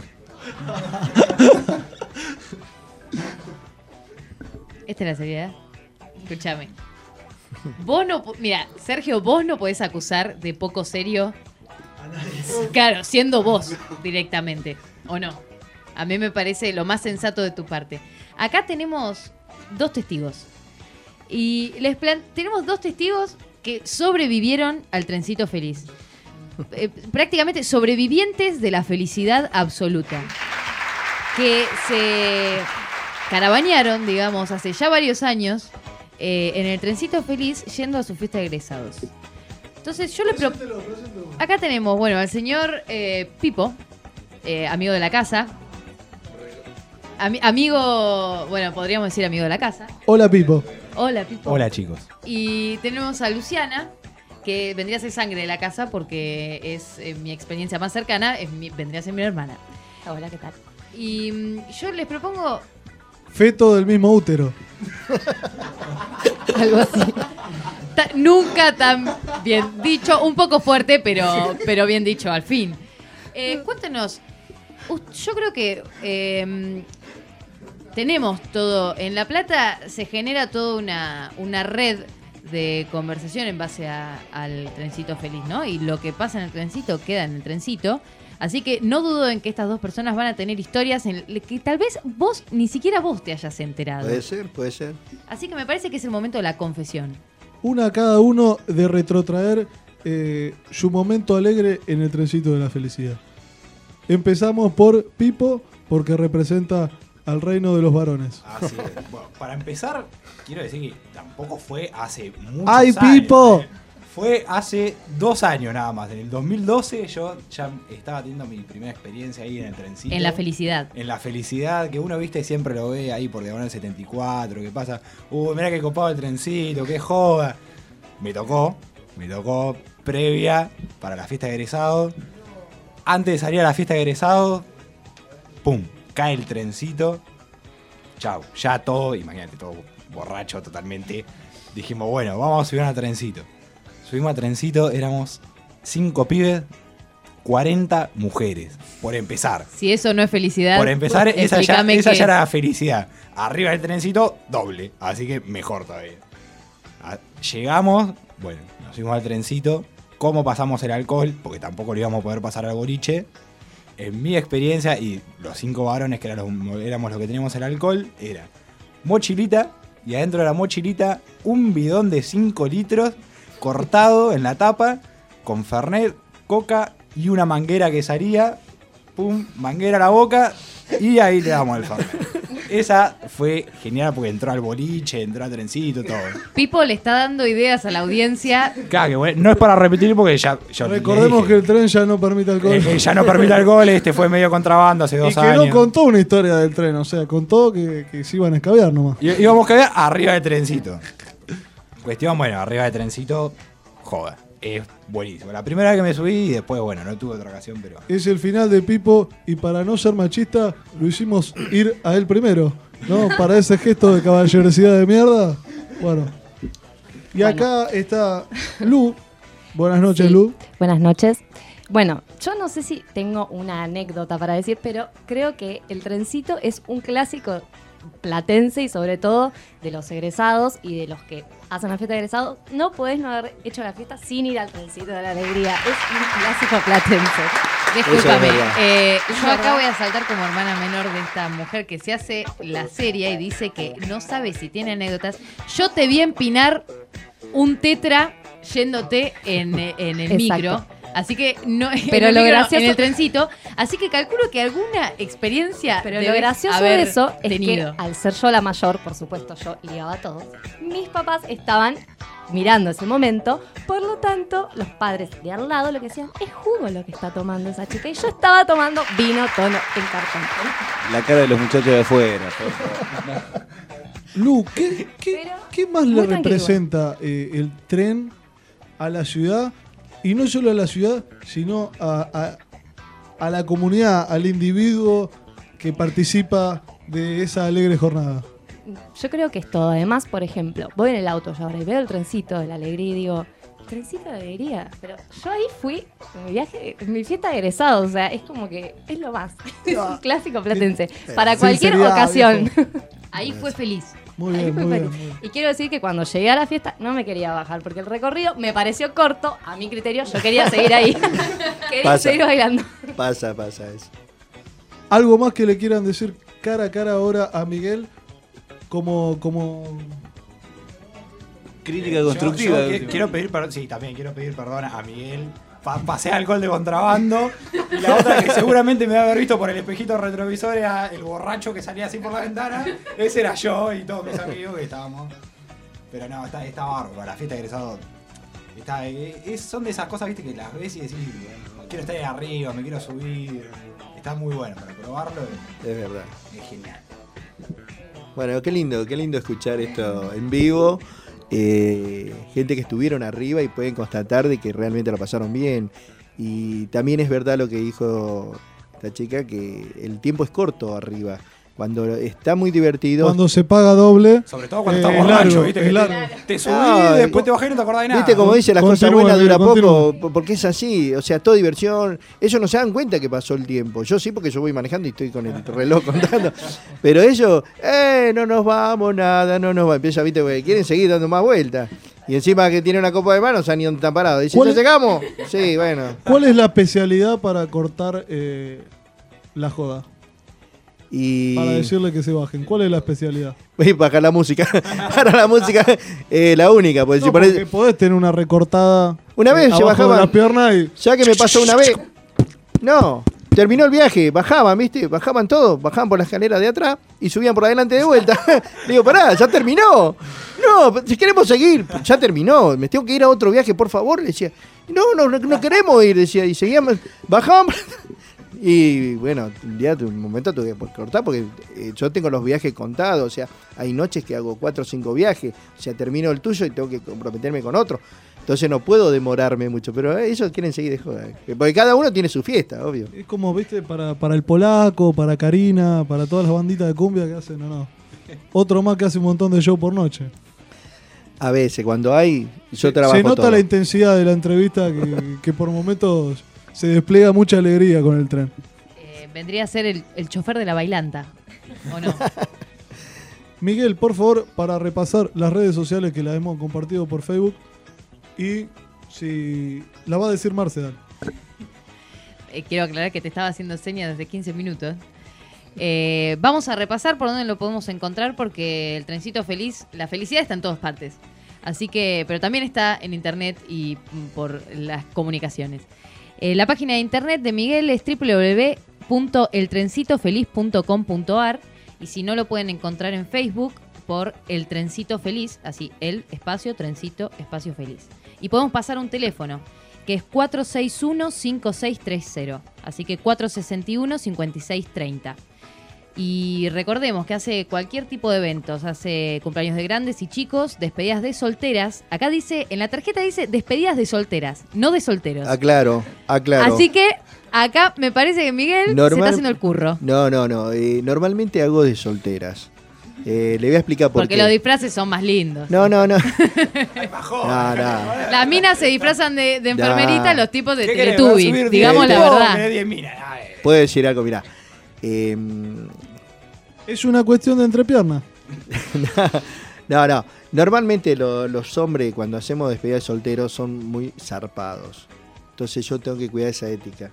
Esta es la seriedad. Escúchame. Mira, Sergio, vos no podés acusar de poco serio. Claro, siendo vos directamente, ¿o no? A mí me parece lo más sensato de tu parte. Acá tenemos dos testigos. Y tenemos dos testigos que sobrevivieron al trencito feliz. Prácticamente sobrevivientes de la felicidad absoluta. Que se caravanearon, digamos, hace ya varios años en el trencito feliz yendo a su fiesta de egresados. Entonces yo le propongo... Acá tenemos, bueno, al señor Pipo, amigo de la casa. Amigo, bueno, podríamos decir amigo de la casa. Hola, Pipo. Hola, Pipo. Hola, chicos. Y tenemos a Luciana, que vendría a ser sangre de la casa porque es mi experiencia más cercana, vendría a ser mi hermana. Hola, ¿qué tal? Y yo les propongo... Feto del mismo útero. Algo así. Nunca tan bien dicho, un poco fuerte, pero bien dicho, al fin. Cuéntenos, yo creo que tenemos todo, en La Plata se genera toda una red de conversación en base al trencito feliz, ¿no? Y lo que pasa en el trencito queda en el trencito. Así que no dudo en que estas dos personas van a tener historias en que tal vez ni siquiera vos te hayas enterado. Puede ser. Así que me parece que es el momento de la confesión. una a cada uno de retrotraer su momento alegre en el trencito de la felicidad. Empezamos por Pipo, porque representa al reino de los varones. Así es. Bueno, para empezar, quiero decir que tampoco fue hace muchos ¡Ay, años. Pipo! Fue hace 2 años nada más. En el 2012 yo ya estaba teniendo mi primera experiencia ahí en el trencito. En la felicidad. En la felicidad, que uno, viste, siempre lo ve ahí por diagonal 74, que pasa, mirá que copado el trencito, qué joda. Me tocó previa para la fiesta de egresado. Antes de salir a la fiesta de egresado, ¡pum! Cae el trencito. Chau, ya todo, imagínate, todo borracho totalmente. Dijimos, bueno, vamos a subir a trencito. Subimos a trencito, éramos 5 pibes, 40 mujeres, por empezar. Si eso no es felicidad, Por empezar, esa ya explícame qué era es. la felicidad. Arriba del trencito, doble. Así que mejor todavía. Llegamos, bueno, nos fuimos al trencito. ¿Cómo pasamos el alcohol? Porque tampoco lo íbamos a poder pasar al boliche. En mi experiencia, y los 5 varones que éramos los que teníamos el alcohol, era mochilita, y adentro de la mochilita un bidón de 5 litros cortado en la tapa, con Fernet, coca y una manguera que salía, pum, manguera a la boca, y ahí le damos el Fernet. Esa fue genial porque entró al boliche, entró al trencito, todo. Pipo le está dando ideas a la audiencia. Claro, que bueno, no es para repetir porque ya Recordemos que el tren ya no permite alcohol. ya no permite alcohol, fue medio contrabando hace 2 y que años. no contó una historia del tren, o sea, contó que se iban a escabear nomás. Y íbamos a quedar arriba del trencito. Cuestión, bueno, arriba del trencito, joda, es buenísimo. La primera vez que me subí y después, bueno, no tuve otra ocasión, pero... Es el final de Pipo y para no ser machista lo hicimos ir a él primero, ¿no? Para ese gesto de caballerosidad de mierda. Bueno. Y acá está Lu. Buenas noches, Sí, Lu. Buenas noches. Bueno, yo no sé si tengo una anécdota para decir, pero creo que el trencito es un clásico platense y sobre todo de los egresados y de los que hacen la fiesta de egresados. No podés no haber hecho la fiesta sin ir al trencito de la alegría. Es un clásico platense. Discúlpame, Eso es yo acá voy a saltar como hermana menor de esta mujer que se hace la seria y dice que no sabe si tiene anécdotas. Yo te vi empinar un tetra yéndote en el Exacto. micro. Así que no, Pero en el lo micro no, gracioso- en el trencito. Así que calculo que alguna experiencia Pero lo debes gracioso haber de eso es tenido. que al ser yo la mayor, por supuesto yo ligaba a todos, mis papás estaban mirando ese momento, por lo tanto los padres de al lado lo que decían es jugo lo que está tomando esa chica y yo estaba tomando vino tono en cartón. La cara de los muchachos de afuera. Lu, ¿qué más le muy tranquilo. representa el tren a la ciudad? Y no solo a la ciudad, sino a la comunidad, al individuo que participa de esa alegre jornada. Yo creo que es todo. Además, por ejemplo, voy en el auto yo ahora y veo el trencito de la alegría y digo, trencito de la alegría. Pero yo ahí fui en mi viaje, en mi fiesta de egresados. O sea, es como que es lo más. Es un clásico platense. Para cualquier Sinceridad, ocasión. viejo. Ahí fue feliz. Muy Ahí bien, fue muy bien. feliz. Y quiero decir que cuando llegué a la fiesta no me quería bajar porque el recorrido me pareció corto. A mi criterio, yo quería seguir ahí. Quería Pasa. seguir bailando. Pasa eso. ¿Algo más que le quieran decir cara a cara ahora a Miguel como Crítica constructiva. Yo quiero pedir perdón, sí, también quiero pedir perdón a Miguel. Pasé alcohol de contrabando. Y la otra que seguramente me va a haber visto por el espejito retrovisor era el borracho que salía así por la ventana. Ese era yo y todos mis amigos que estábamos. Pero no, está bárbaro. La fiesta de egresado son de esas cosas, viste, que las ves y decís, quiero estar ahí arriba, me quiero subir. Está muy bueno para probarlo. Es verdad. Es genial. Bueno, qué lindo escuchar esto en vivo. Gente que estuvieron arriba y pueden constatar de que realmente la pasaron bien. Y también es verdad lo que dijo esta chica, que el tiempo es corto arriba. Cuando está muy divertido. cuando se paga doble? Sobre todo cuando estás es borracho, largo, viste. es que largo. Te subís, No, después te bajás y no te acordás de nada. Viste, como dice, las cosas Continúa, buenas dura Miguel, poco, continúa. porque es así, o sea, todo diversión. Ellos no se dan cuenta que pasó el tiempo. Yo sí, porque yo voy manejando y estoy con el reloj contando. Pero ellos, no nos vamos, nada, no nos vamos. Empieza, viste, porque quieren seguir dando más vueltas. Y encima que tiene una copa de mano, se han tan parados. Dicen, ¿Cuál ¿ya es? llegamos? Sí, bueno. ¿Cuál es la especialidad para cortar la joda? Y Para decirle que se bajen. ¿Cuál es la especialidad? voy a bajar la música. Ahora la música la única. Porque No, si ponés- porque podés tener una recortada. Una vez se abajo bajaba de la pierna y. Ya que me pasó una vez. No, terminó el viaje, bajaban, ¿viste? Bajaban todos, bajaban por la escalera de atrás y subían por adelante de vuelta. Digo, pará, ya terminó. No, si queremos seguir, ya terminó. Me tengo que ir a otro viaje, por favor. Le decía, no queremos ir, decía. Y seguíamos, bajaban. Y bueno, un momento tuve que cortar porque yo tengo los viajes contados. O sea, hay noches que hago 4 o 5 viajes. O sea, termino el tuyo y tengo que comprometerme con otro. Entonces no puedo demorarme mucho, pero ellos quieren seguir de joda. Porque cada uno tiene su fiesta, obvio. Es como, viste, para el polaco, para Karina, para todas las banditas de cumbia que hacen, no. Otro más que hace un montón de show por noche. A veces, cuando hay, yo trabajo Se nota todo. la intensidad de la entrevista que por momentos se despliega mucha alegría con el tren. Vendría a ser el chofer de la bailanta, ¿o no? Miguel, por favor, para repasar las redes sociales que las hemos compartido por Facebook y si la va a decir Marcedal. Quiero aclarar que te estaba haciendo señas desde 15 minutos. Vamos a repasar por dónde lo podemos encontrar porque el trencito feliz, la felicidad está en todas partes. Así que, pero también está en internet y por las comunicaciones. La página de internet de Miguel es www.eltrencitofeliz.com.ar y si no lo pueden encontrar en Facebook por El Trencito Feliz, así, el espacio, trencito, espacio feliz. Y podemos pasar un teléfono que es 461-5630, así que 461-5630. Y recordemos que hace cualquier tipo de eventos, hace cumpleaños de grandes y chicos, despedidas de solteras. Acá dice, en la tarjeta dice despedidas de solteras, no de solteros. Aclaro. Así que acá me parece que Miguel se está haciendo el curro. No. Normalmente hago de solteras. Le voy a explicar por Porque qué. los disfraces son más lindos. No. No. Las minas se disfrazan de enfermerita, los tipos de ¿Qué querés? Teletubby, ¿Va a subir digamos 10? la No, verdad. tenés 10 minas. Puedo decir algo, mirá. Es una cuestión de entrepierna. No. Normalmente los hombres cuando hacemos despedida de solteros son muy zarpados. Entonces yo tengo que cuidar esa ética.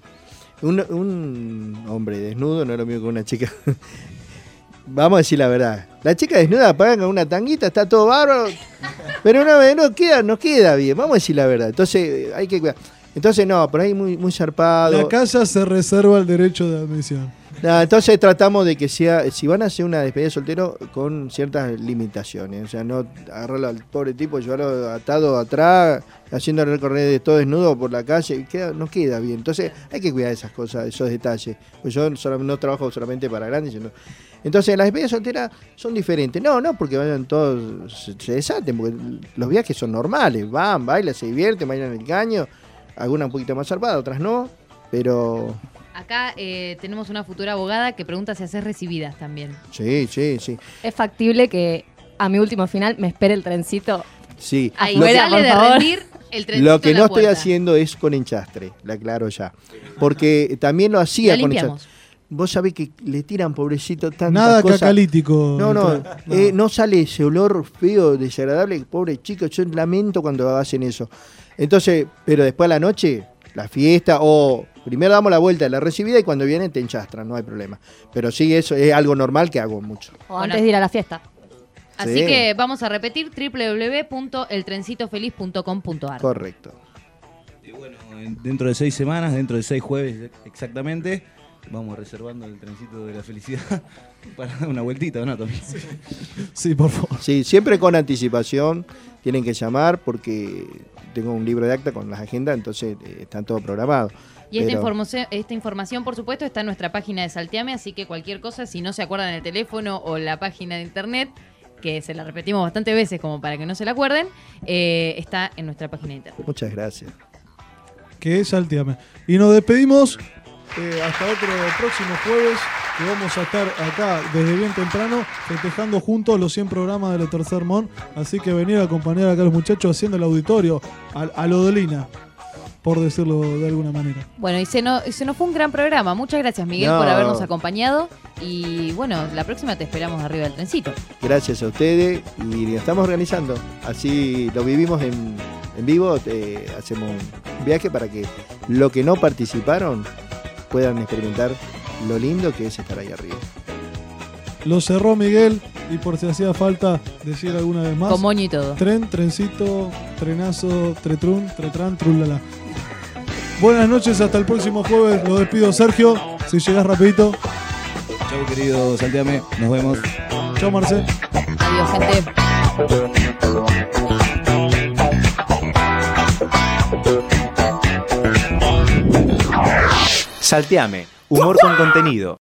Un hombre desnudo no es lo mismo que una chica. Vamos a decir la verdad. La chica desnuda paga con una tanguita, está todo bárbaro. Pero no queda bien. Vamos a decir la verdad. Entonces hay que cuidar. Entonces no, por ahí muy zarpado. La casa se reserva el derecho de admisión. No, entonces tratamos de que sea, si van a hacer una despedida de soltero, con ciertas limitaciones. O sea, no agarrarlo al pobre tipo, llevarlo atado atrás, haciéndole recorrer de todo desnudo por la calle, no queda bien. Entonces hay que cuidar esas cosas, esos detalles. Pues yo no trabajo solamente para grandes, sino... Entonces las despedidas solteras son diferentes. No porque vayan todos, se desaten, porque los viajes son normales. Van, bailan, se divierten, bailan el caño. Algunas un poquito más zarpadas, otras no, pero... Acá tenemos una futura abogada que pregunta si haces recibidas también. Sí. ¿Es factible que a mi último final me espere el trencito? Sí. Ahí Afuera, sale por de favor. rendir el trencito Lo que en no la estoy puerta. haciendo es con enchastre, la aclaro ya. Porque también lo hacía La con limpiamos. enchastre. Vos sabés que le tiran, pobrecito, tantas Nada cosas. cacalítico. No sale ese olor feo, desagradable. Pobre chico, yo lamento cuando hacen eso. Entonces, pero después a la noche, la fiesta, o primero damos la vuelta de la recibida y cuando vienen te enchastran, no hay problema. Pero sí, eso es algo normal que hago mucho. O antes de ir a la fiesta. Así Sí. que vamos a repetir www.eltrencitofeliz.com.ar. Correcto. Y bueno, dentro de 6 semanas, dentro de 6 jueves exactamente, vamos reservando el trencito de la felicidad para dar una vueltita, ¿no? También. Sí, por favor. Sí, siempre con anticipación. Tienen que llamar porque tengo un libro de acta con las agendas, entonces están todo programado. Y esta Pero- información, por supuesto, está en nuestra página de Salteame, así que cualquier cosa, si no se acuerdan el teléfono o la página de internet, que se la repetimos bastante veces como para que no se la acuerden, está en nuestra página de internet. Muchas gracias. Que es Salteame. Y nos despedimos hasta otro próximo jueves, que vamos a estar acá desde bien temprano festejando juntos los 100 programas de La Tercer Mon. Así que venir a acompañar acá a los muchachos haciendo el auditorio a lo Dolina, por decirlo de alguna manera. Bueno, y se nos fue un gran programa. Muchas gracias, Miguel, No. por habernos acompañado. Y bueno, la próxima te esperamos arriba del trencito. Gracias a ustedes y nos estamos organizando. Así lo vivimos en vivo. Hacemos un viaje para que los que no participaron puedan experimentar lo lindo que es estar ahí arriba. Lo cerró Miguel y por si hacía falta decir alguna vez más. Con moño y todo. Tren, trencito, trenazo, tretrun, tretran, trulala. Buenas noches, hasta el próximo jueves. Lo despido, Sergio. Si llegas rapidito. Chau, querido Salteame. Nos vemos. Chau, Marcel. Adiós, gente. Salteame, humor con contenido.